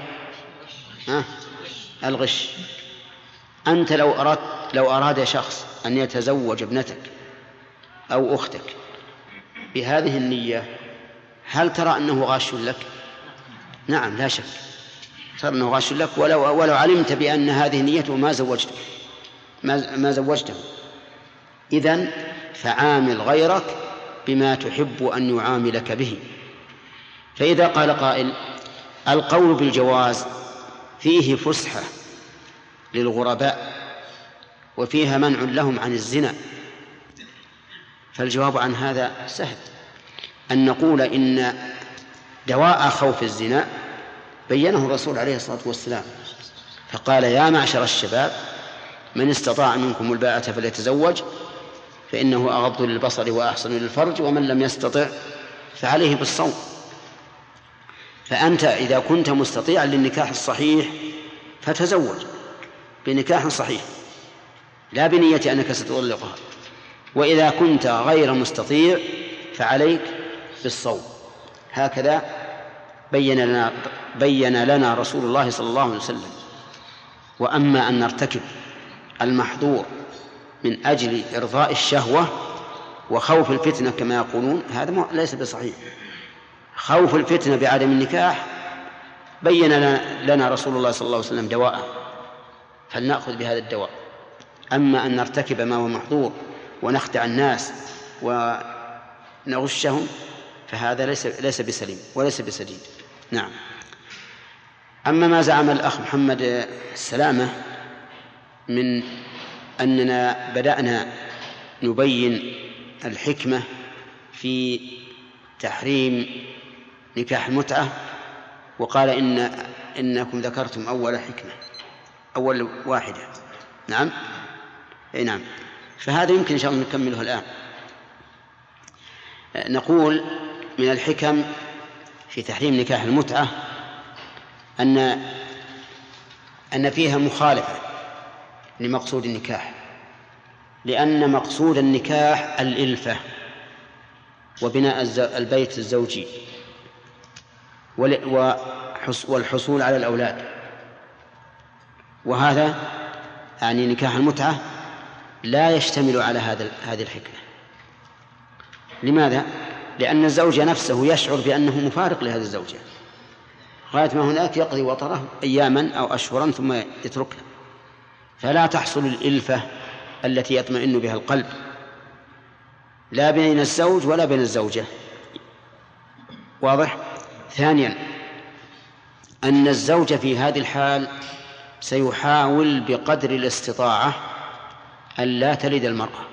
الغش. أنت لو أراد شخص أن يتزوج ابنتك أو أختك بهذه النية هل ترى أنه غاش لك؟ نعم لا شك ترى أنه غاش لك، ولو علمت بأن هذه نيته ما زوجته. إذن فعامل غيرك بما تحب أن يعاملك به. فإذا قال قائل القول بالجواز فيه فسحة للغرباء وفيها منع لهم عن الزنا، فالجواب عن هذا سهل، أن نقول إن دواء خوف الزنا بينه الرسول عليه الصلاة والسلام، فقال يا معشر الشباب من استطاع منكم الباءة فليتزوج فإنه أغض للبصر وأحسن للفرج ومن لم يستطع فعليه بالصوم. فأنت إذا كنت مستطيعا للنكاح الصحيح فتزوج بنكاح صحيح لا بنية أنك ستطلقها، وإذا كنت غير مستطيع فعليك بالصوم. هكذا بين لنا رسول الله صلى الله عليه وسلم. وأما أن نرتكب المحظور من أجل إرضاء الشهوة وخوف الفتنة كما يقولون هذا ليس بصحيح. خوف الفتنة بعدم النكاح بين لنا رسول الله صلى الله عليه وسلم دواء، فلنأخذ بهذا الدواء. أما أن نرتكب ما هو محظور ونخدع الناس ونغشهم فهذا ليس بسليم وليس بسديد. نعم. أما ما زعم الأخ محمد السلامة من أننا بدأنا نبين الحكمة في تحريم نكاح المتعة، وقال إنكم ذكرتم أول حكمة، أول واحدة. نعم. أي نعم. فهذا يمكن إن شاء الله نكمله الآن. نقول من الحكم في تحريم نكاح المتعة أن فيها مخالفة لمقصود النكاح، لأن مقصود النكاح الإلفة وبناء البيت الزوجي والحصول على الأولاد، وهذا يعني نكاح المتعة لا يشتمل على هذه الحكمة. لماذا؟ لأن الزوج نفسه يشعر بأنه مفارق لهذه الزوجة، غاية ما هناك يقضي وطره أياما أو أشهرا ثم يتركها، فلا تحصل الإلفة التي يطمئن بها القلب لا بين الزوج ولا بين الزوجة. واضح؟ ثانيا أن الزوج في هذه الحال سيحاول بقدر الاستطاعة ألا تلد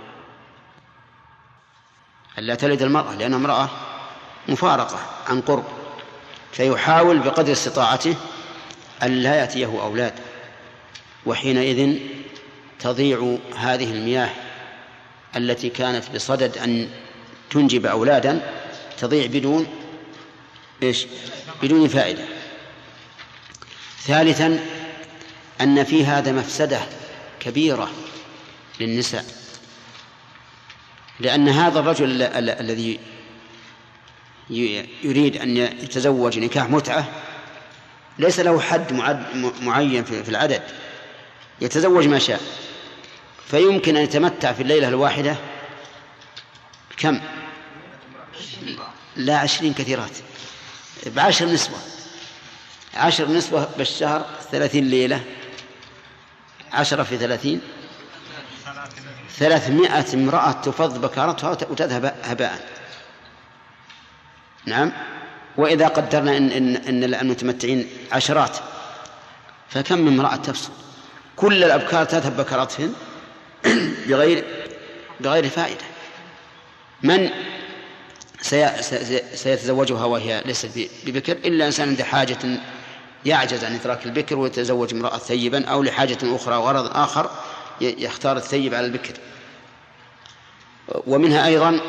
المرأة لأنها امرأة مفارقة عن قرب، فيحاول بقدر استطاعته ألا يأتيه أولاد، وحينئذ تضيع هذه المياه التي كانت بصدد أن تنجب أولادا، تضيع بدون فائدة. ثالثا أن في هذا مفسدة كبيرة للنساء، لأن هذا الرجل الذي يريد أن يتزوج نكاح متعة ليس له حد معين في العدد، يتزوج ما شاء، فيمكن أن يتمتع في الليلة الواحدة كم؟ لا 20 كثيرات، ب10 نسوة، 10 نسوة بالشهر 30 ليلة، 10 في 30 300 امرأة تفض بكارتها وتذهب هباء. نعم. وإذا قدرنا إن المتمتعين عشرات، فكم من امرأة تفسد؟ كل الأبكار تذهب بكارتهن بغير فائدة. من سيتزوجها وهي ليست ببكر إلا إنسان عنده حاجة يعجز عن إدراك البكر ويتزوج امرأة ثيبا، أو لحاجة أخرى وغرض آخر يختار الثيب على البكر. ومنها أيضا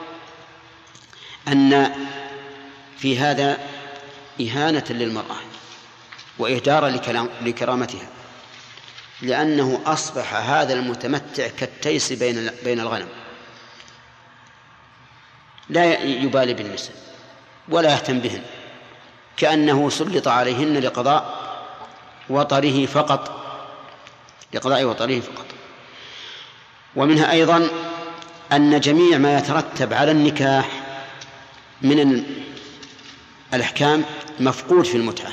أن في هذا إهانة للمرأة وإهدارا لكرامتها، لأنه أصبح هذا المتمتع كالتيس بين الغنم، لا يبالي بالنساء ولا يهتم بهن، كأنه سلط عليهن لقضاء وطره فقط. ومنها أيضا أن جميع ما يترتب على النكاح من الأحكام مفقود في المتعة،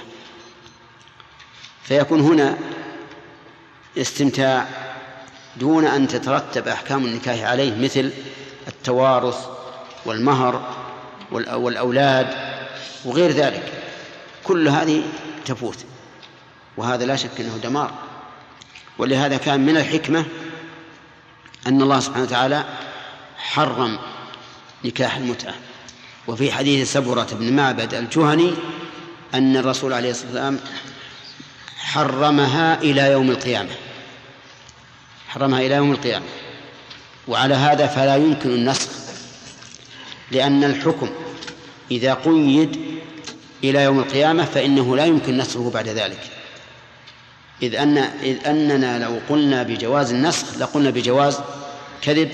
فيكون هنا استمتاع دون أن تترتب أحكام النكاح عليه، مثل التوارث والمهر والأولاد وغير ذلك، كل هذه تفوت، وهذا لا شك أنه دمار. ولهذا كان من الحكمة أن الله سبحانه وتعالى حرم نكاح المتعة. وفي حديث سبرة بن معبد الجهني أن الرسول عليه الصلاة والسلام حرمها إلى يوم القيامة. وعلى هذا فلا يمكن النسخ، لأن الحكم إذا قيد إلى يوم القيامة فإنه لا يمكن نسخه بعد ذلك، إذ أننا لو قلنا بجواز النسخ لقلنا بجواز كذب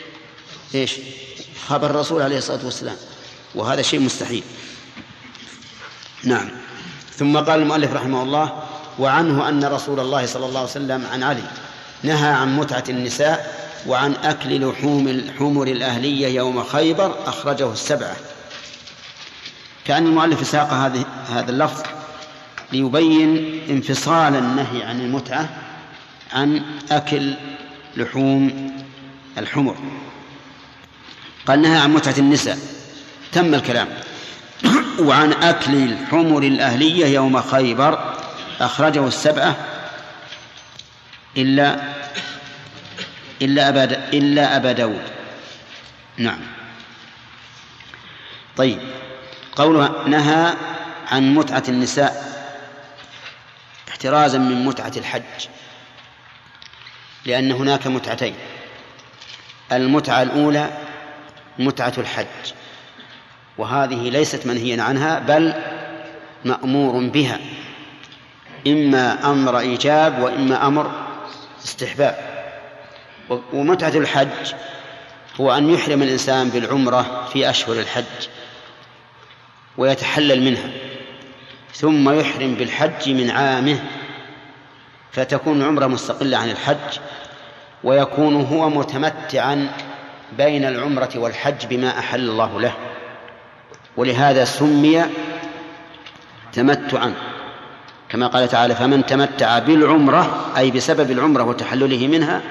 خبر الرسول عليه الصلاة والسلام، وهذا شيء مستحيل. نعم. ثم قال المؤلف رحمه الله: وعنه أن رسول الله صلى الله عليه وسلم عن علي نهى عن متعة النساء وعن أكل لحوم الحمر الأهلية يوم خيبر، أخرجه السبعة. كأن المؤلف ساق هذا اللفظ ليبين انفصال النهي عن المتعة عن أكل لحوم الحمر. قال نهى عن متعة النساء، تم الكلام. وعن أكل الحمر الأهلية يوم خيبر أخرجه السبعة إلا أبا داود. نعم. طيب، قولها نهى عن متعة النساء احترازا من متعة الحج، لأن هناك متعتين: المتعة الأولى متعة الحج، وهذه ليست منهيا عنها بل مأمور بها، إما أمر إيجاب وإما أمر استحباب. ومتعة الحج هو أن يحرم الإنسان بالعمرة في أشهر الحج ويتحلل منها، ثم يحرم بالحج من عامه، فتكون العمرة مستقلة عن الحج، ويكون هو متمتعا بين العمرة والحج بما أحل الله له، ولهذا سمي تمتعا، كما قال تعالى: فمن تمتع بالعمرة، أي بسبب العمرة وتحلله منها،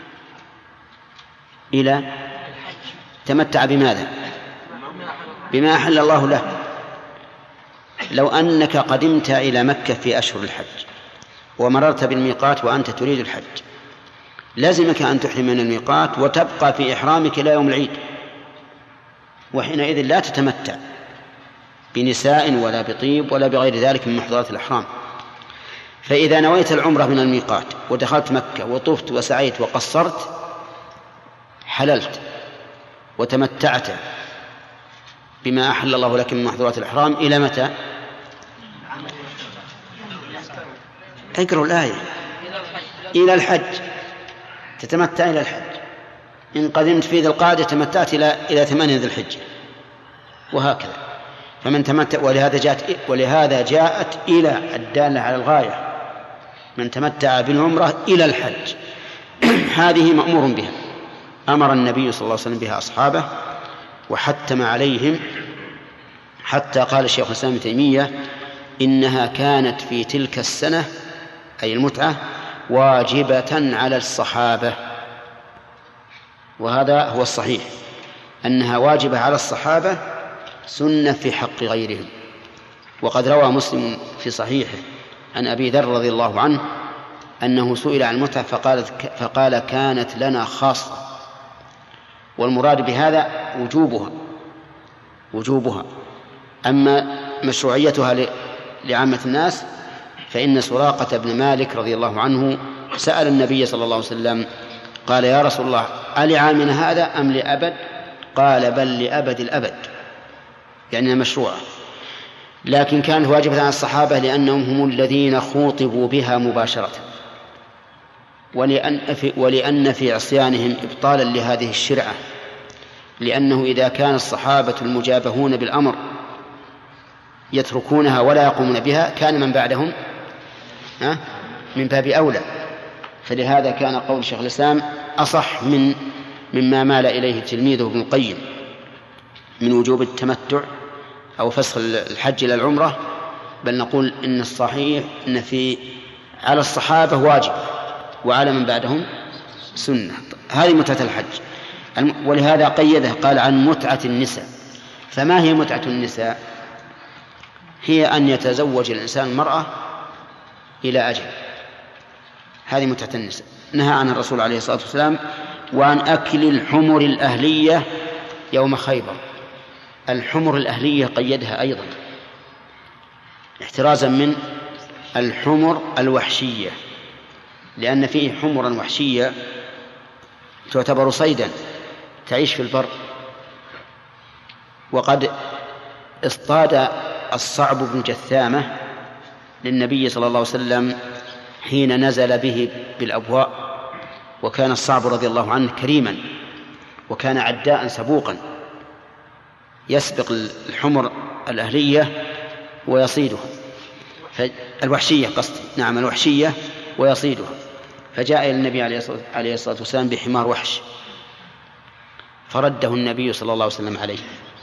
إلى تمتع بماذا؟ بما أحل الله له. لو أنك قدمت إلى مكة في أشهر الحج ومررت بالميقات وأنت تريد الحج، لازمك أن تحرم من الميقات وتبقى في إحرامك إلى يوم العيد، وحينئذ لا تتمتع بنساء ولا بطيب ولا بغير ذلك من محظورات الإحرام. فإذا نويت العمرة من الميقات ودخلت مكة وطفت وسعيت وقصرت، حللت وتمتعت بما أحل الله لك من محظورات الإحرام إلى متى؟ اقرأوا الآية: إلى الحج، تتمتع إلى الحج. إن قدمت في ذي القعدة تمتعت إلى 8 ذي الحجة، وهكذا. فمن تمتع، ولهذا جاءت إلى الدالة على الغاية، من تمتع بالعمرة إلى الحج. هذه مأمور بها، أمر النبي صلى الله عليه وسلم بها أصحابه وحتم عليهم، حتى قال الشيخ الإسلام ابن تيمية: إنها كانت في تلك السنة، أي المتعة، واجبة على الصحابة. وهذا هو الصحيح، أنها واجبة على الصحابة، سنة في حق غيرهم. وقد روى مسلم في صحيحه عن أبي ذر رضي الله عنه أنه سئل عن المتعة فقال: كانت لنا خاصة. والمراد بهذا وجوبها. أما مشروعيتها لعامة الناس فإن سراقة بن مالك رضي الله عنه سأل النبي صلى الله عليه وسلم قال: يا رسول الله، ألعامنا هذا أم لأبد؟ قال: بل لأبد الأبد، يعني مشروعة. لكن كانت واجبة على الصحابة لأنهم هم الذين خوطبوا بها مباشرة، ولأن في عصيانهم إبطالا لهذه الشرعة، لأنه إذا كان الصحابة المجابهون بالأمر يتركونها ولا يقومون بها كان من بعدهم من باب أولى. فلهذا كان قول شيخ الإسلام أصح مما مال إليه تلميذه ابن القيم من وجوب التمتع أو فسخ الحج إلى العمرة، بل نقول إن الصحيح إن على الصحابة واجب وعلى من بعدهم سنة. هذه متعة الحج، ولهذا قيده قال: عن متعة النساء. فما هي متعة النساء؟ هي أن يتزوج الإنسان المرأة إلى أجل، هذه متعة النساء نهى عنها الرسول عليه الصلاة والسلام. وعن أكل الحمر الأهلية يوم خيبر. الحمر الأهلية قيدها أيضا احترازا من الحمر الوحشية، لأن فيه حمرا وحشية تعتبر صيدا تعيش في البر. وقد اصطاد الصعب بن جثامة للنبي صلى الله عليه وسلم حين نزل به بالأبواء، وكان الصعب رضي الله عنه كريما وكان عداء سبوقا يسبق الحمر الأهلية ويصيدها، الوحشية قصدي، نعم الوحشية، ويصيدها. فجاء إلى النبي عليه الصلاة والسلام بحمار وحش فرده النبي صلى الله عليه وسلم عليه،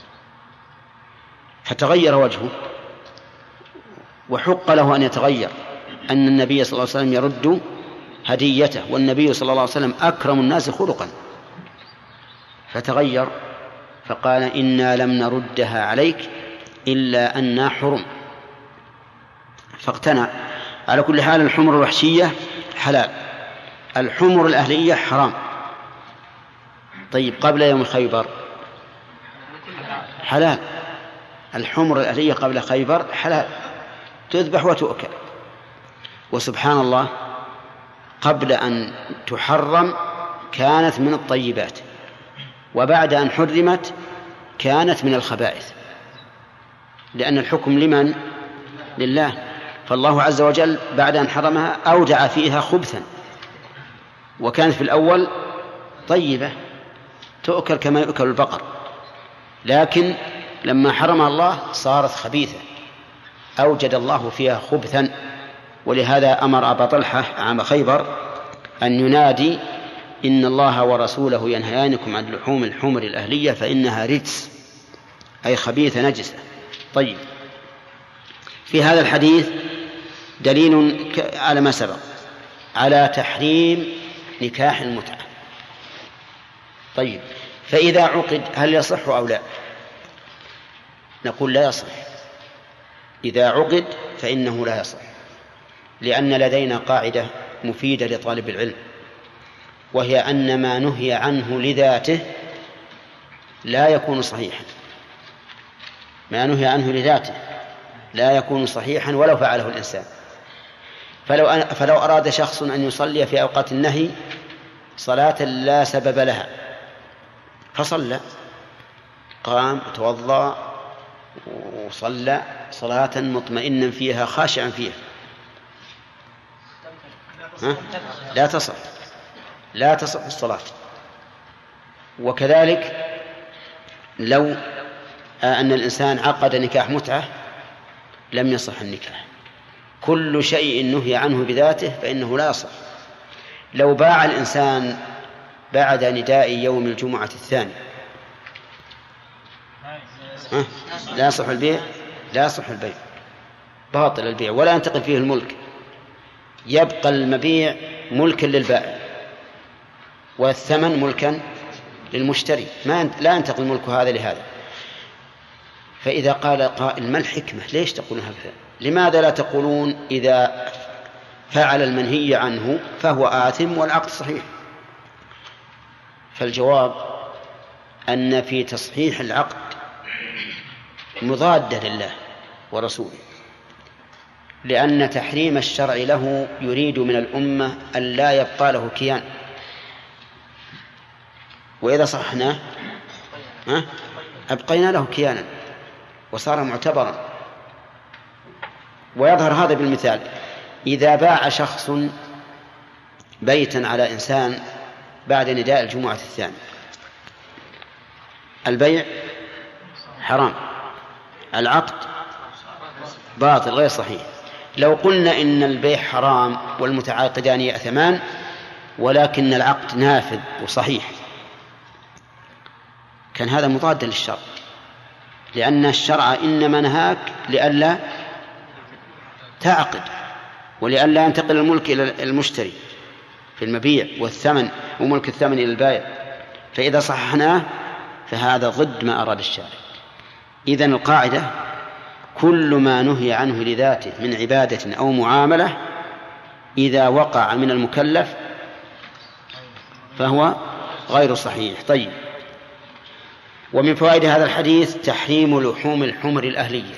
فتغير وجهه، وحق له أن يتغير، أن النبي صلى الله عليه وسلم يرد هديته، والنبي صلى الله عليه وسلم أكرم الناس خلقا، فتغير فقال إنا لم نردها عليك إلا أنها حرم، فاقتنع. على كل حال الحمر الوحشية حلال، الحمر الأهلية حرام. طيب قبل يوم خيبر حلال، الحمر الأهلية قبل خيبر حلال، تذبح وتؤكل. وسبحان الله قبل أن تحرم كانت من الطيبات، وبعد أن حرمت كانت من الخبائث، لأن الحكم لمن؟ لله. فالله عز وجل بعد أن حرمها أودع فيها خبثا، وكانت في الأول طيبة تؤكل كما يؤكل البقر، لكن لما حرمها الله صارت خبيثة، أوجد الله فيها خبثا. ولهذا أمر أبا طلحة عام خيبر أن ينادي إن الله ورسوله ينهيانكم عن لحوم الحمر الأهلية فإنها رجس، أي خبيثة نجسة. طيب في هذا الحديث دليل على ما سبق على تحريم نكاح المتعة. طيب فإذا عقد هل يصح أو لا؟ نقول لا يصح. إذا عقد فإنه لا يصح، لأن لدينا قاعدة مفيدة لطالب العلم، وهي أن ما نهي عنه لذاته لا يكون صحيحا. ما نهي عنه لذاته لا يكون صحيحا ولو فعله الإنسان. فلو أراد شخص أن يصلي في أوقات النهي صلاة لا سبب لها فصلى، قام وتوضأ وصلى صلاة مطمئنا فيها خاشعا فيها، لا تصح الصلاة. وكذلك لو أن الإنسان عقد نكاح متعة لم يصح النكاح. كل شيء نهي عنه بذاته فإنه لا يصح. لو باع الإنسان بعد نداء يوم الجمعة الثاني لا يصح البيع، لا يصح البيع، باطل البيع ولا ينتقل فيه الملك، يبقى المبيع ملكا للبائع والثمن ملكا للمشتري، لا ينتقل ملك هذا لهذا. فإذا قال قائل ما الحكمة؟ ليش تقولون هكذا؟ لماذا لا تقولون إذا فعل المنهي عنه فهو آثم والعقد صحيح؟ فالجواب أن في تصحيح العقد مضادة لله ورسوله، لأن تحريم الشرع له يريد من الأمة أن لا يبقى له كيان، وإذا صحناه أبقينا له كيانا وصار معتبرا. ويظهر هذا بالمثال: إذا باع شخص بيتا على إنسان بعد نداء الجمعة الثاني، البيع حرام، العقد باطل غير صحيح. لو قلنا إن البيع حرام والمتعاقدان يأثمان ولكن العقد نافذ وصحيح، كان هذا مضاد للشرع، لأن الشرع إنما نهاك لئلا تعقد ولئلا ينتقل الملك إلى المشتري في المبيع والثمن وملك الثمن إلى البائع. فإذا صححناه فهذا ضد ما أراد الشارع. إذن القاعدة: كل ما نهي عنه لذاته من عبادة أو معاملة إذا وقع من المكلف فهو غير صحيح. طيب، ومن فوائد هذا الحديث تحريم لحوم الحمر الأهلية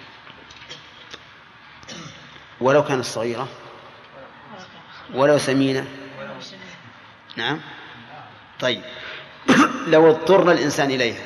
ولو كانت صغيرة ولو سمينة. نعم. طيب لو اضطر الإنسان إليها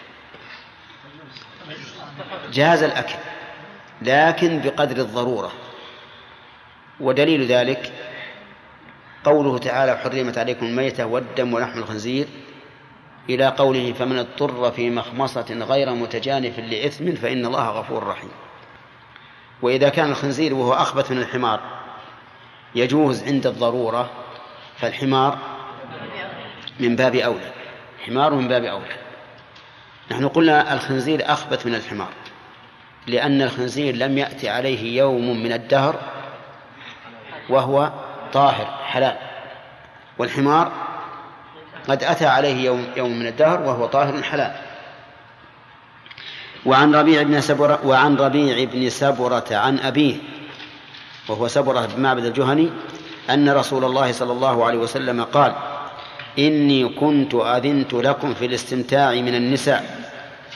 جاز الأكل، لكن بقدر الضرورة. ودليل ذلك قوله تعالى: حرمت عليكم الميتة والدم ولحم الخنزير، إلى قوله: فمن اضطر في مخمصة غير متجانف لإثم فإن الله غفور رحيم. وإذا كان الخنزير وهو أخبث من الحمار يجوز عند الضرورة، فالحمار من باب أولى، حمار من باب أولى. نحن قلنا الخنزير أخبث من الحمار لأن الخنزير لم يأتي عليه يوم من الدهر وهو طاهر حلال، والحمار قد أتى عليه يوم من الدهر وهو طاهر حلال. وعن ربيع بن سبرة عن أبيه وهو سبرة بن معبد الجهني أن رسول الله صلى الله عليه وسلم قال: إني كنت أذنت لكم في الاستمتاع من النساء.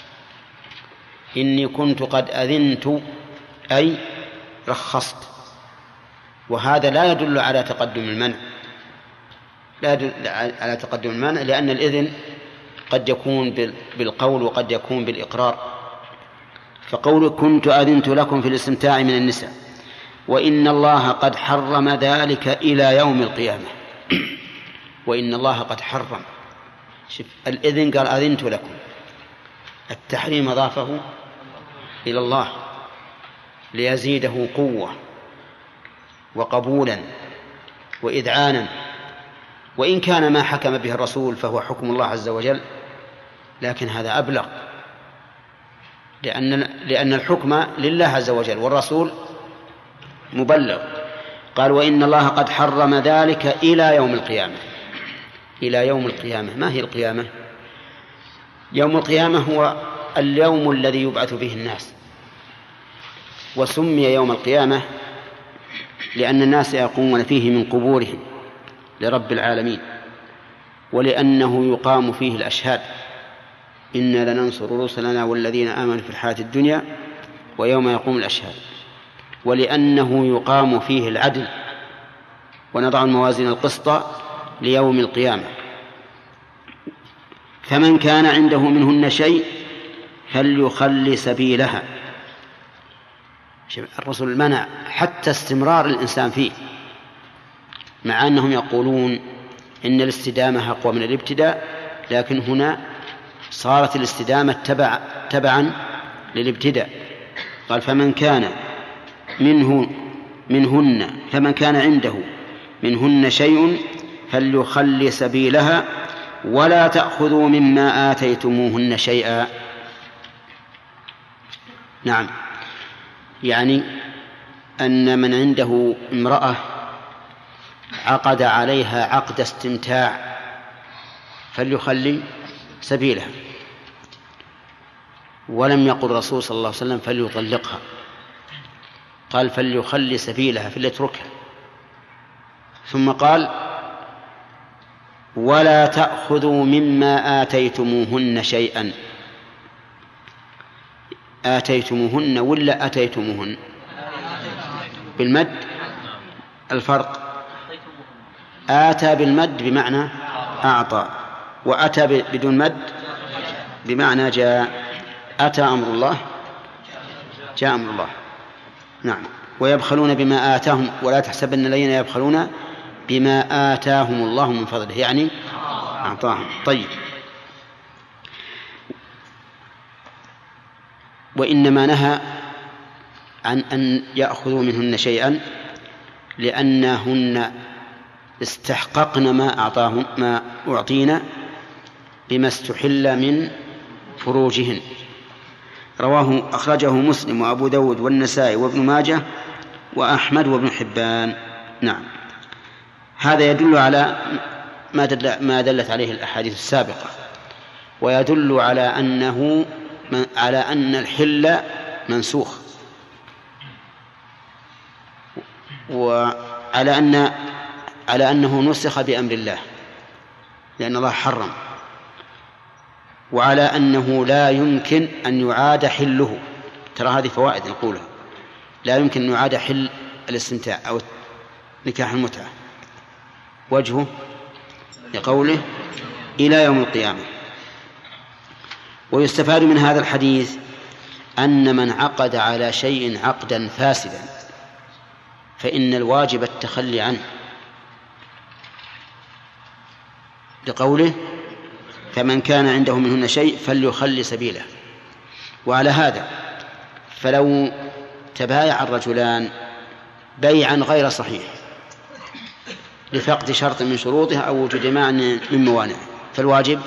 إني كنت قد أذنت أي رخصت، وهذا لا يدل على تقدم المنع، لا يدل على تقدم المنع، لأن الإذن قد يكون بالقول وقد يكون بالإقرار. فقول كنت أذنت لكم في الاستمتاع من النساء، وإن الله قد حرم ذلك إلى يوم القيامة. وإن الله قد حرم، الإذن قال أذنت لكم، التحريم أضافه إلى الله ليزيده قوة وقبولا وإذعانا، وإن كان ما حكم به الرسول فهو حكم الله عز وجل، لكن هذا أبلغ، لأن الحكم لله عز وجل والرسول مبلغ. قال: وإن الله قد حرم ذلك إلى يوم القيامة. إلى يوم القيامة، ما هي القيامة؟ يوم القيامة هو اليوم الذي يبعث فيه الناس، وسمي يوم القيامة لأن الناس يقومون فيه من قبورهم لرب العالمين، ولأنه يقام فيه الأشهاد: إنا لننصر رسلنا والذين آمنوا في الحياة الدنيا ويوم يقوم الأشهاد، ولأنه يقام فيه العدل، ونضع الموازين القسط ليوم القيامة. فمن كان عنده منهن شيء فليخل سبيلها. الرسول منع حتى استمرار الإنسان فيه، مع أنهم يقولون إن الاستدامة أقوى من الابتداء، لكن هنا صارت الاستدامة تبعا للابتداء. قال: فمن كان فمن كان عنده منهن شيء فليخل سبيلها ولا تأخذوا مما آتيتموهن شيئا. نعم، يعني أن من عنده امرأة عقد عليها عقد استمتاع فليخلي سبيلها، ولم يقل الرسول صلى الله عليه وسلم فليطلقها، قال فليخلي سبيلها فليتركها، ثم قال: ولا تأخذوا مما آتيتموهن شيئا. آتيتموهن ولا أتيتموهن؟ بالمد الفرق، آتى بالمد بمعنى أعطى، وأتى بدون مد بمعنى جاء. أتى أمر الله، جاء أمر الله. نعم. ويبخلون بما آتاهم، ولا تحسبن الذين يبخلون بما آتاهم الله من فضله، يعني أعطاهم. طيب، وإنما نهى عن أن يأخذوا منهن شيئا لأنهن استحققن ما أعطينا بما استحل من فروجهن. أخرجه مسلم وأبو داود والنسائي وابن ماجه وأحمد وابن حبان. نعم، هذا يدل على ما دلت عليه الأحاديث السابقة، ويدل على أن الحل منسوخ، وعلى أنه نسخ بأمر الله لأن الله حرم، وعلى أنه لا يمكن أن يعاد حله. ترى هذه فوائد نقولها، لا يمكن أن يعاد حل الاستمتاع أو نكاح المتعة. وجهه لقوله إلى يوم القيامة. ويستفاد من هذا الحديث أن من عقد على شيء عقدا فاسدا فإن الواجب التخلي عنه، لقوله فمن كان عنده منهن شيء فليخلي سبيله. وعلى هذا فلو تبايع الرجلان بيعا غير صحيح لفقد شرط من شروطه أو وجود مانع من موانعه، فالواجب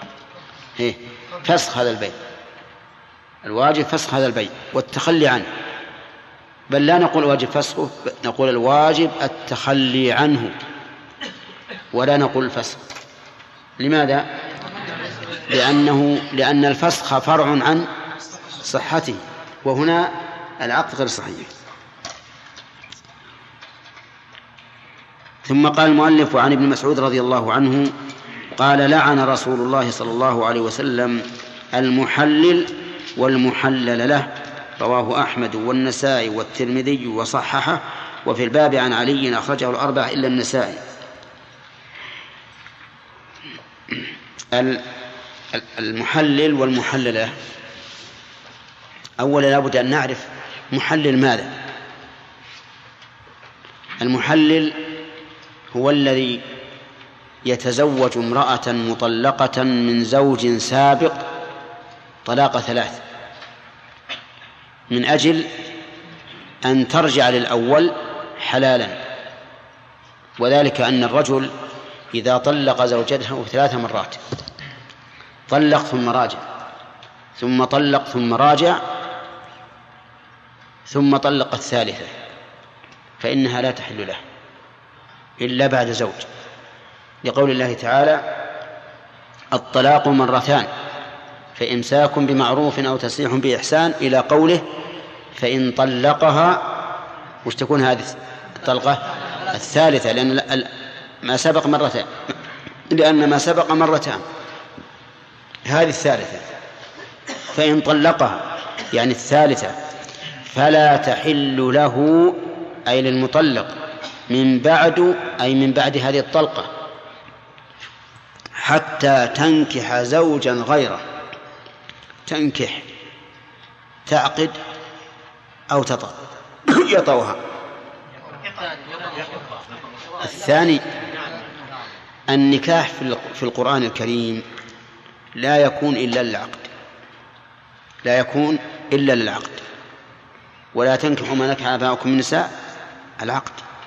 فسخ هذا البيع، الواجب فسخ هذا البيع والتخلي عنه. بل لا نقول واجب فسخه، نقول الواجب التخلي عنه ولا نقول الفسخ. لماذا؟ لأن الفسخ فرع عن صحته، وهنا العقد غير صحيح. ثم قال المؤلف: وعن ابن مسعود رضي الله عنه قال: لعن رسول الله صلى الله عليه وسلم المحلل والمحلل له. رواه أحمد والنسائي والترمذي وصححه. وفي الباب عن علي أخرجه الأربعة إلا النسائي. المحلل والمحلل له، أولا لابد أن نعرف محلل ماذا. المحلل هو الذي يتزوج امرأة مطلقة من زوج سابق طلاق 3 من أجل أن ترجع للأول حلالا. وذلك أن الرجل إذا طلق زوجته 3 مرات، طلق ثم راجع، ثم طلق ثم راجع، ثم طلق الثالثة، فإنها لا تحل له إلا بعد زوج، لقول الله تعالى: الطلاق مرتان فإمساك بمعروف أو تسريح بإحسان، إلى قوله: فإن طلقها، وش تكون هذه الطلقة الثالثة، لأن ما سبق مرتان، لأن ما سبق مرتان، هذه الثالثة. فإن طلقها يعني الثالثة فلا تحل له، أي للمطلق، من بعد، أي من بعد هذه الطلقة، حتى تنكح زوجا غيره. تنكح، تعقد أو تطأ، يطوها. الثاني: النكاح في القرآن الكريم لا يكون إلا للعقد، لا يكون إلا للعقد. ولا تنكحوا ما نكح آباؤكم من النساء، العقد.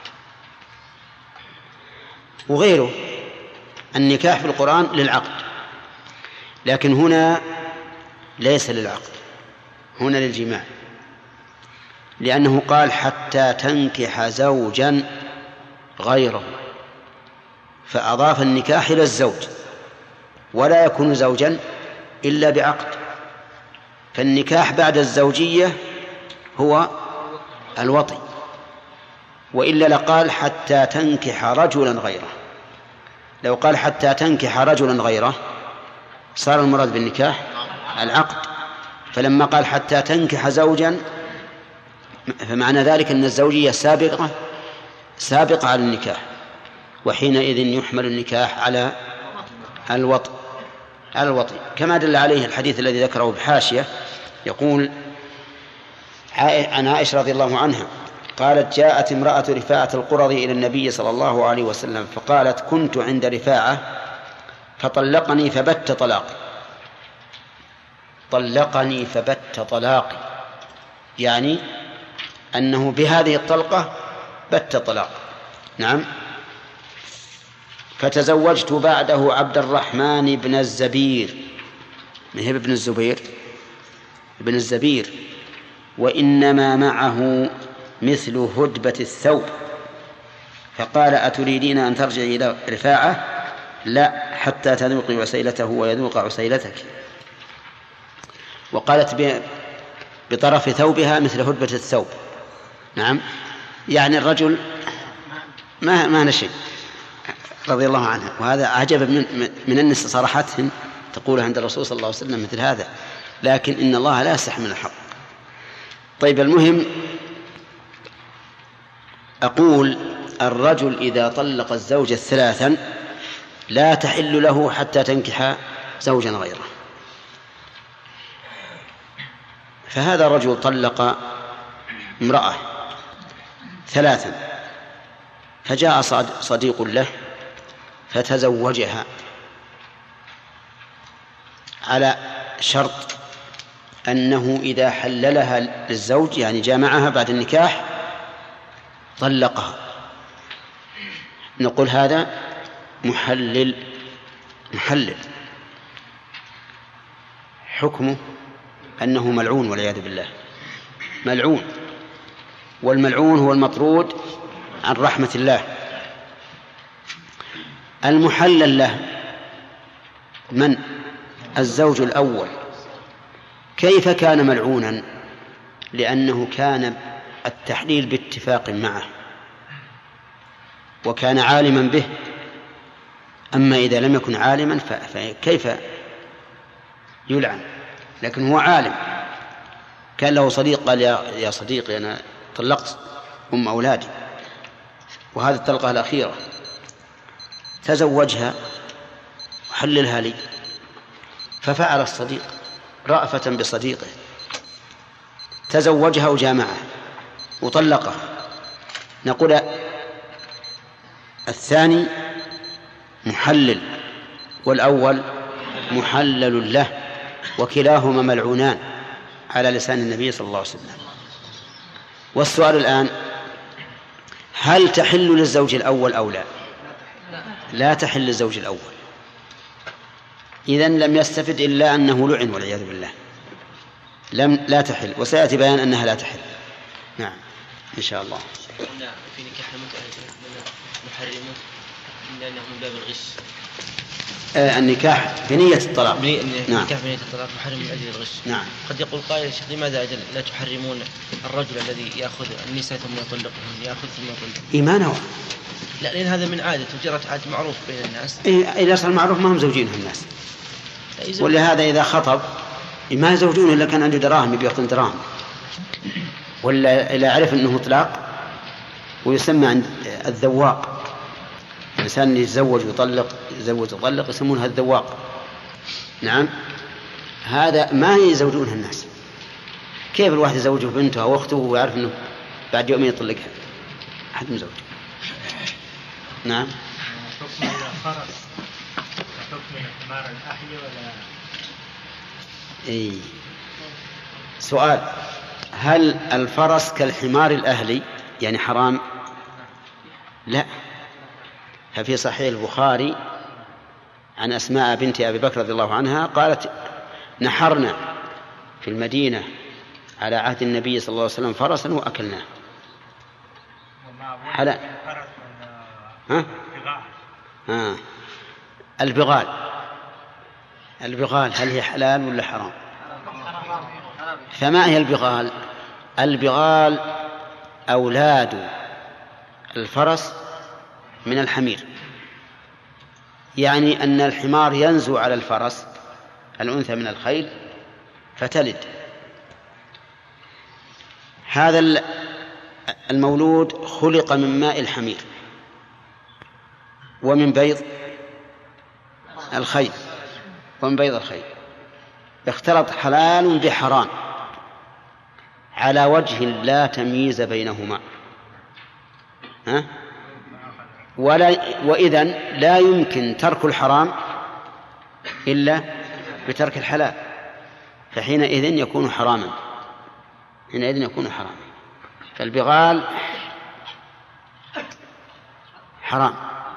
وغيره النكاح في القرآن للعقد، لكن هنا ليس للعقد، هنا للجماع، لأنه قال: حتى تنكح زوجا غيره، فأضاف النكاح إلى الزوج، ولا يكون زوجا إلا بعقد. فالنكاح بعد الزوجية هو الوطي، وإلا لقال: حتى تنكح رجلا غيره. لو قال: حتى تنكح رجلا غيره صار المراد بالنكاح العقد، فلما قال: حتى تنكح زوجا، فمعنى ذلك أن الزوجية سابقة على النكاح، وحينئذ يحمل النكاح على الوطء، كما دل عليه الحديث الذي ذكره بحاشية، يقول عن عائشة رضي الله عنها قالت: جاءت امرأة رفاعة القرظي إلى النبي صلى الله عليه وسلم فقالت: كنت عند رفاعة فطلقني فبت طلاقي. طلقني فبت طلاقي يعني أنه بهذه الطلقة بت طلاق. نعم. فتزوجت بعده عبد الرحمن بن الزبير، من هي ابن الزبير؟ ابن الزبير، وإنما معه مثل هدبة الثوب. فقال: أتريدين أن ترجعي إلى رفاعة؟ لا، حتى تذوقي عسيلته ويذوق عسيلتك. وقالت بطرف ثوبها مثل هدبة الثوب. نعم، يعني الرجل ما نشي رضي الله عنها. وهذا عجب من النساء صراحتهن تقول عند الرسول صلى الله عليه وسلم مثل هذا، لكن إن الله لا يستحي من الحق. طيب، المهم أقول: الرجل إذا طلق الزوجة 3 لا تحل له حتى تنكح زوجا غيره. فهذا الرجل طلق امرأة 3، فجاء صديق له فتزوجها على شرط أنه إذا حللها للزوج، يعني جامعها بعد النكاح، طلقها. نقول هذا محلل. حكمه أنه ملعون والعياذ بالله، ملعون، والملعون هو المطرود عن رحمة الله. المحلل له من؟ الزوج الأول، كيف كان ملعونا؟ لأنه كان التحليل باتفاق معه وكان عالما به. أما إذا لم يكن عالما فكيف يلعن؟ لكن هو عالم. كان له صديق قال يا صديقي أنا طلقت أم أولادي وهذه الطلقة الأخيرة، تزوجها وحللها لي. ففعل الصديق رأفة بصديقه، تزوجها وجامعها وطلقها. نقول الثاني محلل والأول محلل له، وكلاهما ملعونان على لسان النبي صلى الله عليه وسلم. والسؤال الآن: هل تحل للزوج الأول أو لا؟ لا تحل للزوج الأول. إذن لم يستفد إلا أنه لعن والعياذ بالله. لا تحل، وسيأتي بيان أنها لا تحل. نعم إن شاء الله. في نكاح المتعة محرمون إلا أنه من باب الغش. النكاح بنية الطلاق. نعم. النكاح بنية الطلاق محرم من أجل الغش. نعم. قد يقول قائل: شيخ لماذا أجل لا تحرمون الرجل الذي يأخذ النساء ثم يطلقهن، يأخذ ثم يطلق؟ إيمانه. لا، لأن هذا من عادة وجرت عادة معروف بين الناس. إذا صار معروف ما هم زوجينه الناس. ولهذا إذا خطب ما يزوجونه إلا كان عنده دراهم يبيعون دراهم، ولا إذا عرف أنه إطلاق. ويسمى عند الذواق، الإنسان يتزوج ويطلق يتزوج ويطلق يسمونها الذواق. نعم. هذا ما يزوجونها الناس. كيف الواحد يزوجه بنته أو أخته ويعرف أنه بعد يومين يطلقها؟ أحد مزوج. نعم. حكم الفرس حكم الحمار الأهلي ولا؟ سؤال: هل الفرس كالحمار الأهلي يعني حرام؟ لا. ففي صحيح البخاري عن أسماء بنت أبي بكر رضي الله عنها قالت: نحرنا في المدينة على عهد النبي صلى الله عليه وسلم فرسا وأكلناه. حلال. البغال هل هي حلال ولا حرام؟ فما هي البغال؟ البغال أولاد الفرس من الحمير، يعني أن الحمار ينزو على الفرس الأنثى من الخيل فتلد. هذا المولود خلق من ماء الحمير ومن بيض الخيل اختلط حلال بحرام على وجه لا تمييز بينهما. وإذن لا يمكن ترك الحرام إلا بترك الحلال، فحينئذ يكون حراما. فالبغال حرام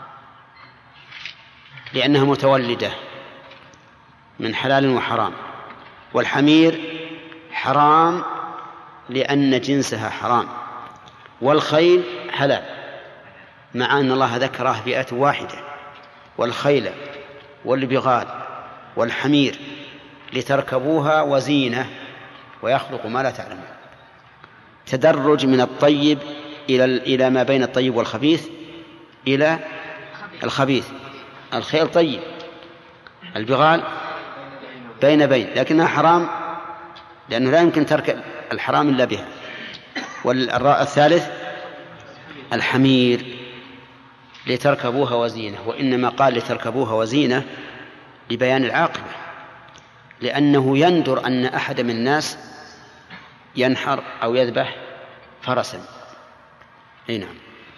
لأنها متولدة من حلال وحرام، والحمير حرام لأن جنسها حرام، والخيل حلال مع أن الله ذكره فئة واحدة: والخيل والبغال والحمير لتركبوها وزينة ويخلق ما لا تعلمون. تدرج من الطيب إلى ما بين الطيب والخبيث إلى الخبيث. الخيل طيب، البغال بين لكنها حرام لأنه لا يمكن ترك الحرام إلا بها. والثالث الحمير لتركبوها وزينة، وإنما قال لتركبوها وزينة لبيان العاقبة، لأنه يندر أن أحد من الناس ينحر أو يذبح فرسا. نعم.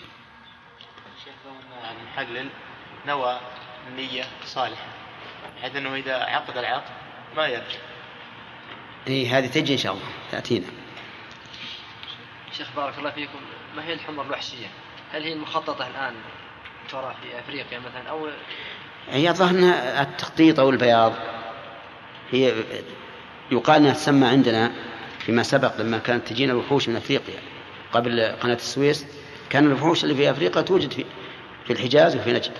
المحلل نوى النية صالحة بحيث أنه إذا عقد العقد ما يرجع. هذه تجي إن شاء الله تأتينا. شيخ بارك الله فيكم، ما هي الحمر الوحشية؟ هل هي المخططة الآن ترى في أفريقيا مثلا أو هي ظهرنا التخطيط أو البياض؟ هي يقال أنها تسمى عندنا فيما سبق لما كانت تجينا الوحوش من أفريقيا قبل قناة السويس، كان الوحوش اللي في أفريقيا توجد في الحجاز وفي نجد،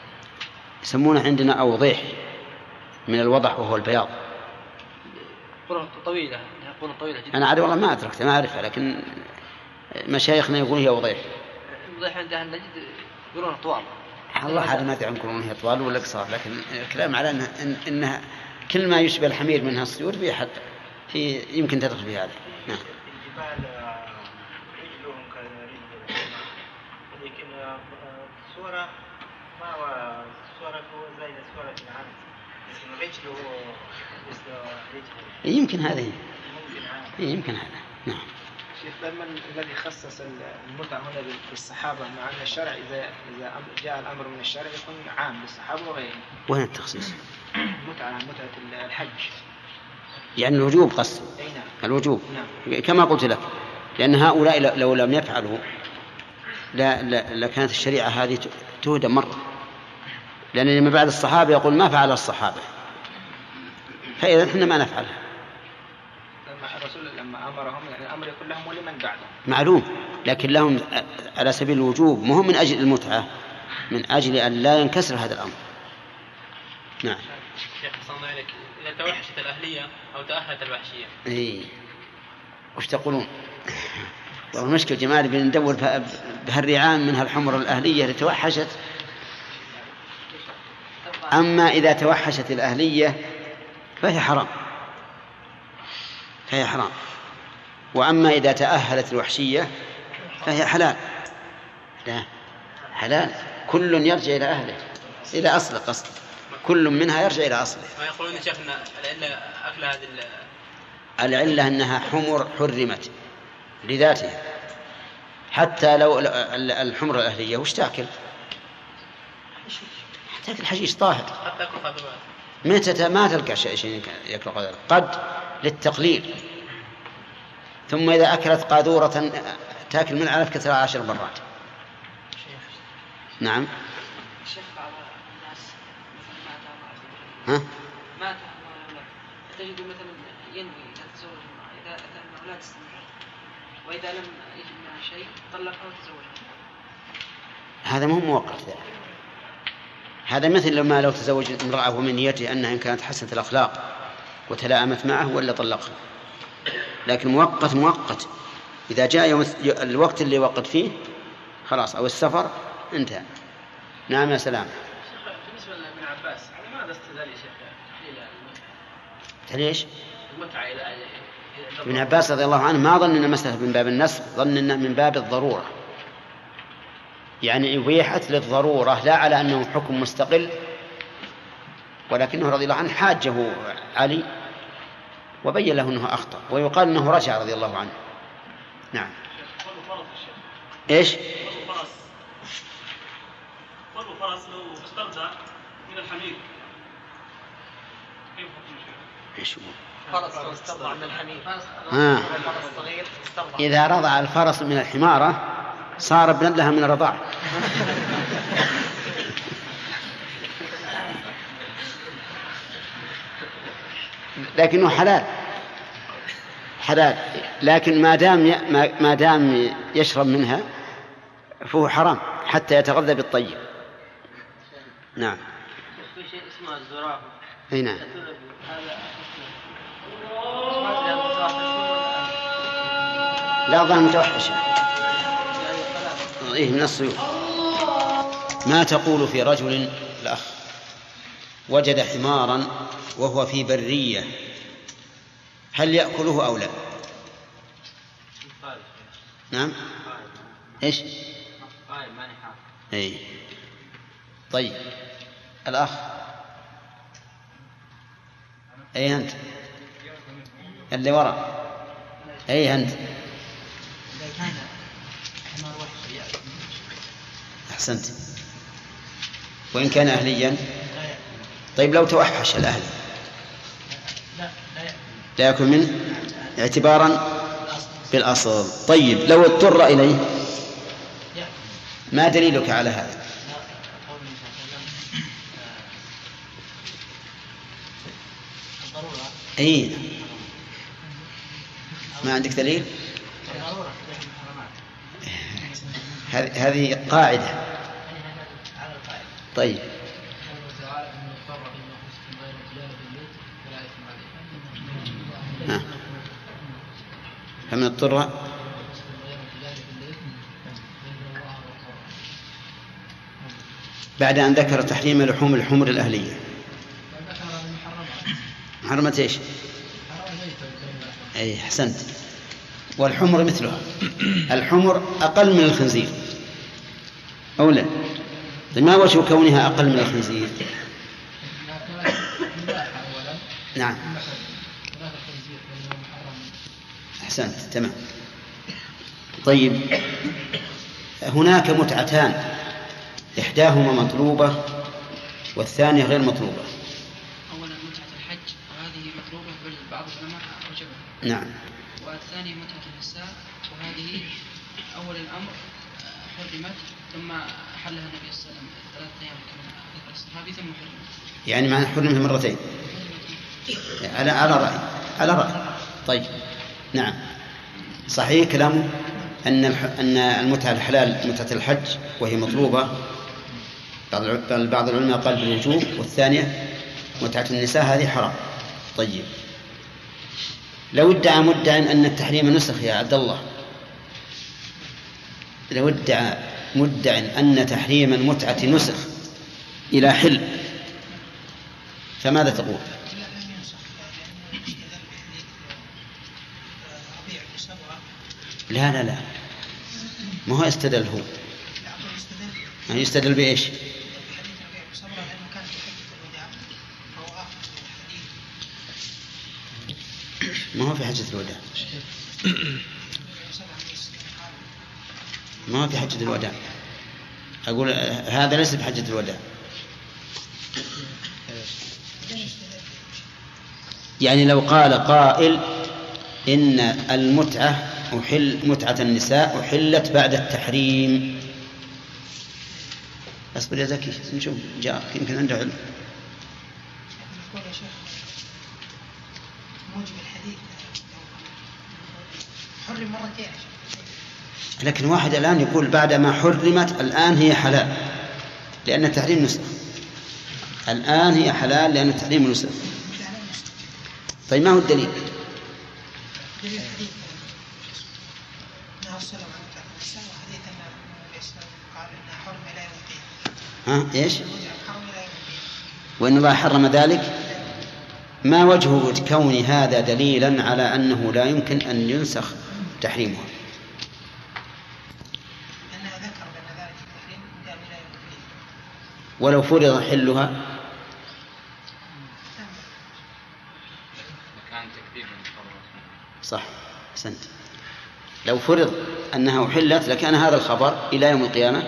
يسمونها عندنا أوضيح من الوضح وهو البياض. يقولون طويلة، يقولون طويلة جدا. أنا عاد والله ما أدركت، ما أعرفها، لكن مشايخنا يقولون هي وضيح. وضيح عند أهل نجد يقولون طوال. الله عاد ما أدري عن يقولون هي طوال ولا قصار، لكن الكلام على إنها كل ما يشبه الحمير منها السيور في حد يمكن تدخل في هذا. نعم. الجبال رجلهم كرجل، لكن صورة ما هو صورة زي صورة العبد، رجله مثل رجله. يمكن هذه. يمكن هذا. نعم. شيخ دائما الذي خصص المتعة هنا بالصحابة، مع أن الشرع إذا جاء الأمر من الشرع يكون عام للصحابة وغيرهم. وين التخصيص؟ متعة الحج. يعني الوجوب قصد. نعم. الوجوب. نعم. كما قلت لك، لأن هؤلاء لو لم يفعلوا لكانت الشريعة هذه تهدم مرة، لأن لما بعد الصحابة يقول ما فعل الصحابة، فإذا إحنا ما نفعلها. الرسول لما أمرهم يعني الأمر يكون لهم ولمن بعدهم معلوم، لكن لهم على سبيل الوجوب، مهم من أجل المتعة، من أجل أن لا ينكسر هذا الأمر. نعم. شيخ صلى عليك، إذا توحشت الأهلية أو تأهلت الوحشية. إيه. وش تقولون؟ والمشكلة جمال بندور بهالرعان منها الحمر الأهلية اللي توحشت. أما إذا توحشت الأهلية فهي حرام، فهي حرام. وأما إذا تأهلت الوحشية فهي حلال. لا، حلال، كل يرجع إلى أهله، إلى أصله، قصد كل منها يرجع إلى أصله. ما يقولون يا شيخنا العلة أكل هذه العلة أنها حمر حرمت لذاتها، حتى لو الحمر الأهلية وش تأكل؟ تأكل حشيش طاهر. حتى أكل خضروات. متى ما تلقى شيء يأكل قدر، قد للتقليل. ثم إذا أكلت قاذورة تأكل من علف كثرة 10 مرات. نعم. الشيخ بعض الناس ها؟ مات تجد مثلا ينوي يتزوج إذا أتى الأولاد استمرار، وإذا لم يجد منها شيء طلقها وتزوجها. هذا مو مؤقت، هذا مثل لما لو تزوج امرأة ومن نيته أنها إن كانت حسنة الأخلاق وتلائمت معه ولا طلقها. لكن مؤقت إذا جاء يوم الوقت اللي وقت فيه خلاص، أو السفر انتهى. نعم يا سلام. بالنسبة لابن عباس لماذا استدل يا شيخ ليش؟ المتعة إلى ابن عباس رضي الله عنه ما ظن أن المسألة من باب النسخ، ظن أنه من باب الضرورة، يعني أبيحت للضرورة لا على أنه حكم مستقل. ولكنه رضي الله عنه حاجه علي وبين له أنه أخطأ، ويقال أنه رجع رضي الله عنه. نعم. إيش؟ ضرب فرس لو استرجع من الحمير كيف حكم الشيء؟ إيش هو؟ فرس استرضع من الحمير. إذا رضع الفرس من الحمارة صار ابنا لها من الرضاع. لكنه حلال، لكن ما دام يشرب منها فهو حرام حتى يتغذى بالطيب. نعم. في شيء اسمه الزرافة. نعم. لا ظن متوحشة. إيه من الصيود. ما تقول في رجل الأخ وجد حمارا وهو في برية، هل يأكله أو لا؟ نعم. إيش؟ إيه. طيب الأخ أي أنت اللي وراء، أي أنت. أحسنت. وإن كان أهليا؟ طيب لو توحش الأهل لا يأكل منه اعتبارا بالأصل. طيب لو اضطر إليه ما دليلك على هذا؟ أي ما عندك دليل؟ هذه قاعدة. طيب فمن اضطر بعد أن ذكر تحريم لحوم الحمر الأهلية. محرمة إيش؟ أي أحسنت. والحمر مثلها. الحمر أقل من الخنزير أولا. ما وجه كونها أقل من الخنزير؟ نعم أحسنت تمام. طيب هناك متعتان إحداهما مطلوبة والثانية غير مطلوبة. أولا متعة الحج وهذه مطلوبة بل بعض العلماء أوجبها. نعم. والثانية متعة النساء وهذه أول الأمر حرمت ثم حلها النبي صلى الله عليه وسلم 3 أيام كما ذكر الصحابي ثم حرمت. يعني معنى حرمت مرتين على رأي. طيب نعم صحيح كلامه أن المتعة الحلال متعة الحج وهي مطلوبة. بعض العلماء قال بالوجوب والثانية متعة النساء هذه حرام. طيب لو ادعى مدع أن التحريم نسخ يا عبد الله، لو ادعى مدع أن تحريم المتعة نسخ إلى حل فماذا تقول؟ لا ما هو يستدل هو يعني يستدل بإيش؟ ما هو في حجة الوداع. ما هو في حجة الوداع. أقول هذا ليس بحجة الوداع. يعني لو قال قائل إن المتعة متعة النساء أحلت بعد التحريم. أصبر يا زكي نشوف جاء يمكن عنده علم. يقول يا شيخ موجب الحديث حرم مرتين، لكن واحد الآن يقول بعد ما حرمت الآن هي حلال لأن التحريم نسخ. الآن هي حلال لأن التحريم نسخ. طيب ما هو الدليل؟ دليل الحديث أنه السلام عن النساء وحديث أن قال أنها حرم لا يوم القيامة. إيش؟ وإن الله حرم ذلك. ما وجه كون هذا دليلا على أنه لا يمكن أن ينسخ تحريمها؟ لأنه ذكر بأن ذلك التحريم قال لا يوم القيامة. ولو فرض حلها صح أحسنت. لو فرض أنها أحلت لكان هذا الخبر إلى يوم القيامة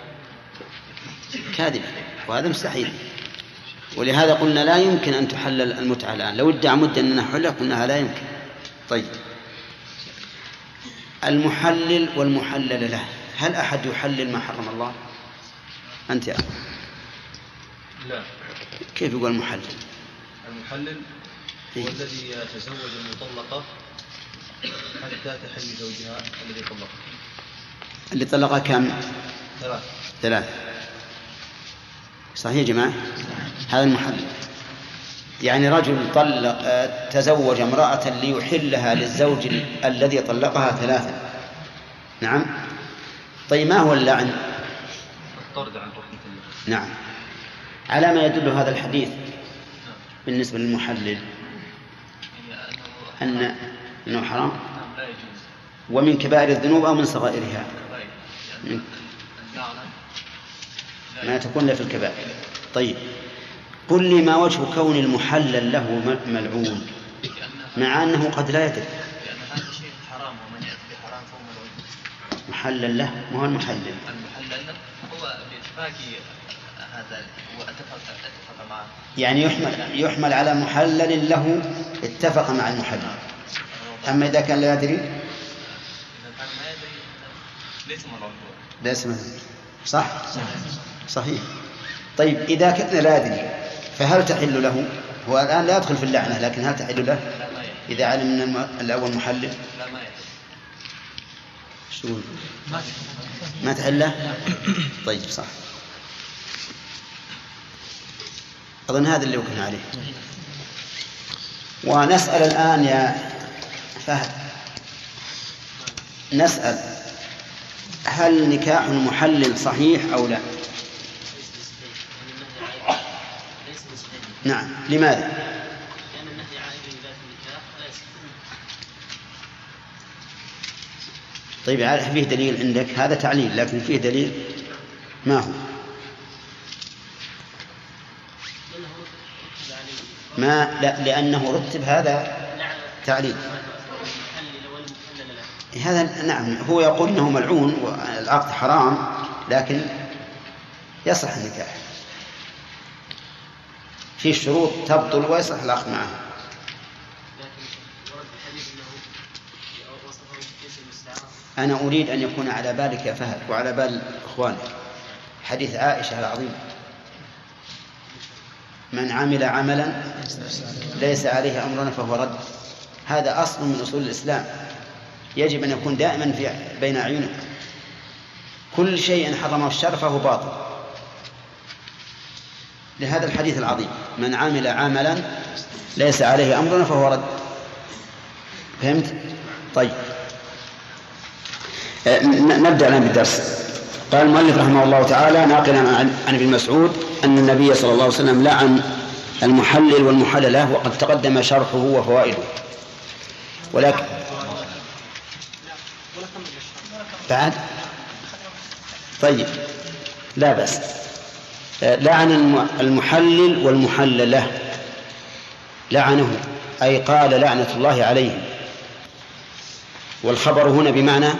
كاذب وهذا مستحيل. ولهذا قلنا لا يمكن أن تحلل المتعة الآن. لو ادعى مدة أنها حلت قلنا لا يمكن. طيب المحلل والمحلل له، هل أحد يحلل ما حرم الله؟ أنت يا أخي. لا. كيف يقول المحلل؟ المحلل هو الذي يتزوج المطلقة حتى تحل زوجها الذي طلقها. اللي طلقها كم؟ 3. صحيح يا جماعة؟ هذا المحلل. يعني رجل تزوج امرأة ليحلها للزوج الذي طلقها 3. نعم. طيب ما هو اللعن؟ الطرد عن رحمة الله. نعم. على ما يدل هذا الحديث بالنسبة للمحلل أنه حرام ومن كبائر الذنوب أو من صغائرها ما تكون له في الكبائر. طيب قل لي ما وجه كون المحلل له ملعون مع أنه قد لا يدري؟ لأن هذا شيء حرام ومن يأتي بحرام فهو ملعون. محلل له ما هو المحلل. المحلل له هو بإتفاق هذا واتفق معه. يعني يحمل على محلل له اتفق مع المحلل. أما إذا كان لا يدري ليس ملعون. صح؟ صحيح. طيب إذا كان لا يدري فهل تحل له؟ هو الآن لا يدخل في اللعنة لكن هل تحل له إذا علم من الأول محلل؟ شو ما تحل له؟ طيب صح. أظن هذا اللي وقفنا عليه. ونسأل الآن يا فهد نسأل هل نكاح المحلل صحيح أو لا؟ نعم. لماذا؟ لأن النهي عائد لذات النكاح لا يصح. طيب فيه دليل عندك؟ هذا تعليل، لكن فيه دليل ما هو؟ ما لا، لأنه رتب هذا تعليل. هذا نعم، هو يقول إنه ملعون والعقد حرام، لكن يصح النكاح، في شروط تبطل ويصح العقد معه. أنا أريد أن يكون على بالك يا فهد وعلى بال إخوانك حديث عائشة العظيم: من عمل عملا ليس عليه أمرنا فهو رد. هذا أصل من أصول الإسلام، يجب أن يكون دائما بين أعينك. كل شيء حرمه الشرع فهو باطل، لهذا الحديث العظيم: من عمل عملا ليس عليه أمرنا فهو رد. فهمت؟ طيب، نبدأ الآن بالدرس. قال المؤلف رحمه الله تعالى ناقلا عن ابن مسعود أن النبي صلى الله عليه وسلم لعن المحلل والمحللة، وقد تقدم شرحه وفوائده. ولكن بعد طيب لا بأس. لعن المحلل والمحللة، لعنه أي قال لعنة الله عليه. والخبر هنا بمعنى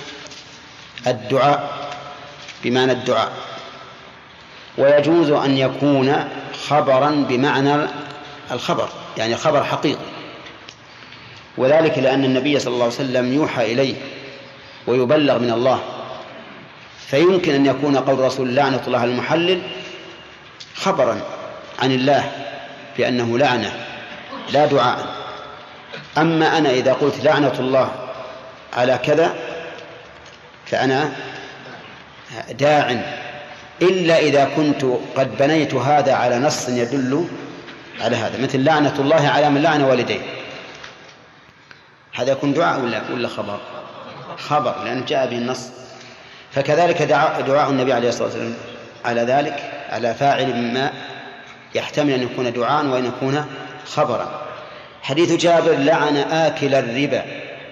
الدعاء، ويجوز أن يكون خبرا بمعنى الخبر، يعني خبر حقيقي، وذلك لأن النبي صلى الله عليه وسلم يوحى إليه ويبلغ من الله، فيمكن أن يكون قول رسول لعنة الله على المحلل خبرا عن الله بأنه لعنه لا دعاء. أما أنا إذا قلت لعنة الله على كذا فأنا داع، إلا إذا كنت قد بنيت هذا على نص يدل على هذا، مثل لعنة الله على من لعن والديه، هذا يكون دعاء ولا خبر لأنه جاء به النص. فكذلك دعاء النبي عليه الصلاة والسلام على ذلك، على فاعل ما يحتمل أن يكون دعاء وأن يكون خبرا. حديث جابر: لعن آكل الربا،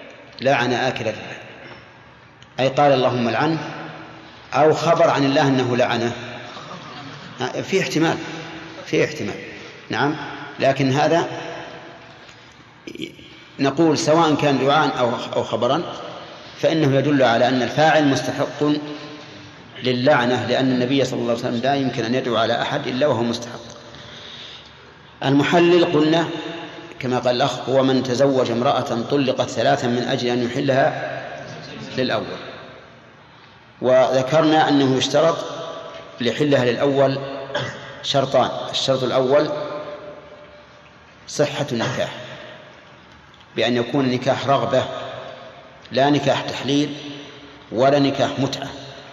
أي قال اللهم لعنه، أو خبر عن الله أنه لعنه. في احتمال نعم، لكن هذا نقول سواء كان دعاء أو خبرا فإنه يدل على أن الفاعل مستحق للعنة، لأن النبي صلى الله عليه وسلم لا يمكن أن يدعو على أحد إلا وهو مستحق. المحلل قلنا كما قال الأخ هو من تزوج امرأة طلقت 3 من أجل أن يحلها للأول، وذكرنا أنه يشترط لحلها للأول شرطان: الشرط الأول صحة النكاح، بأن يكون النكاح رغبة لا نكاح تحليل ولا نكاح متعة،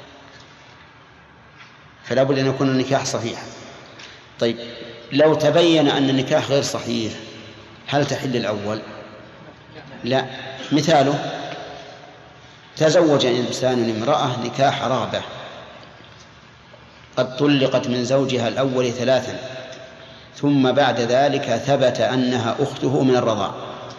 فلا بد أن يكون النكاح صحيح. طيب، لو تبين أن النكاح غير صحيح هل تحل الأول؟ لا. مثاله: تزوج إنسان امرأة نكاح رغبة قد طلقت من زوجها الأول 3، ثم بعد ذلك ثبت أنها أخته من الرضاع،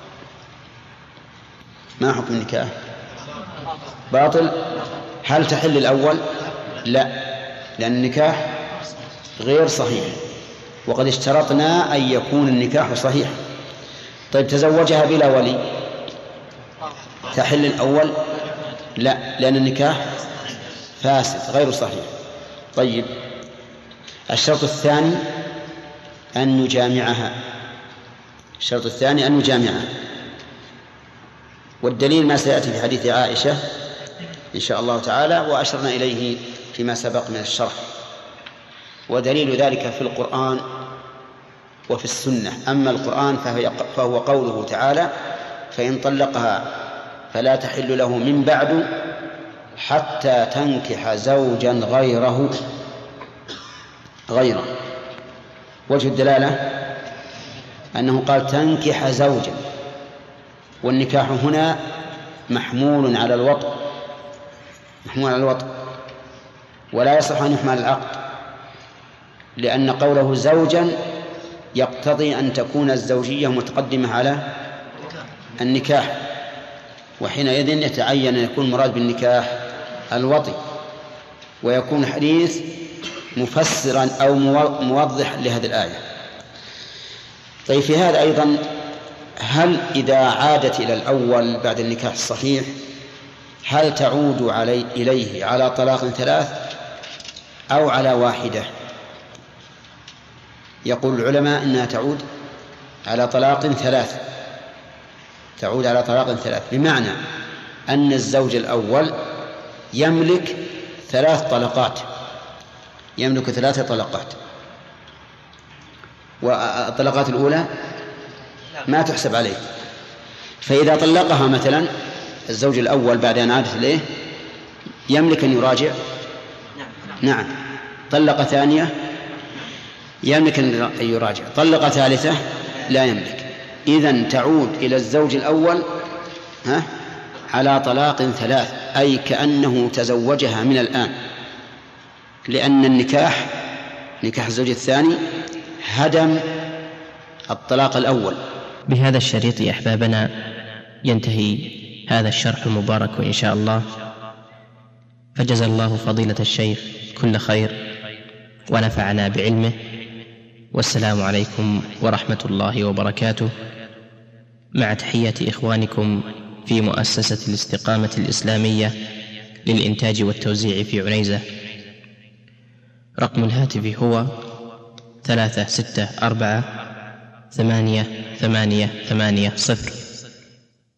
ما حكم النكاح؟ باطل. هل تحل الأول؟ لا، لأن النكاح غير صحيح، وقد اشترطنا أن يكون النكاح صحيح. طيب، تزوجها بلا ولي تحل الأول؟ لا، لأن النكاح فاسد غير صحيح. طيب، الشرط الثاني أن نجامعها، والدليل ما سيأتي في حديث عائشة إن شاء الله تعالى، وأشرنا إليه فيما سبق من الشرح. ودليل ذلك في القرآن وفي السنة. أما القرآن فهو قوله تعالى: فإن طلقها فلا تحل له من بعد حتى تنكح زوجا غيره. وجه الدلالة أنه قال تنكح زوجا، والنكاح هنا محمول على الوطء، محمول على الوطء، ولا يصح أن يحمل العقد، لأن قوله زوجا يقتضي أن تكون الزوجية متقدمة على النكاح، وحينئذ يتعين أن يكون مراد بالنكاح الوطي، ويكون الحديث مفسرا أو موضحا لهذه الآية. طيب في هذا أيضا، هل إذا عادت إلى الأول بعد النكاح الصحيح هل تعود إليه على طلاق 3 أو على واحدة؟ يقول العلماء إنها تعود على طلاق 3، تعود على طلاق 3، بمعنى أن الزوج الأول يملك 3 طلقات، يملك 3 طلقات، والطلقات الأولى ما تحسب عليه. فإذا طلقها مثلا الزوج الأول بعد أن عادت إليه يملك أن يراجع؟ نعم. طلق ثانية يملك أن يراجع، طلق ثالثة لا يملك. إذن تعود إلى الزوج الأول على طلاق 3، أي كأنه تزوجها من الآن، لأن النكاح، نكاح الزوج الثاني، هدم الطلاق الأول. بهذا الشريط يا أحبابنا ينتهي هذا الشرح المبارك إن شاء الله، فجزا الله فضيلة الشيخ كل خير ونفعنا بعلمه، والسلام عليكم ورحمة الله وبركاته، مع تحية إخوانكم في مؤسسة الاستقامة الإسلامية للإنتاج والتوزيع في عنيزة. رقم الهاتف هو 364 888 0.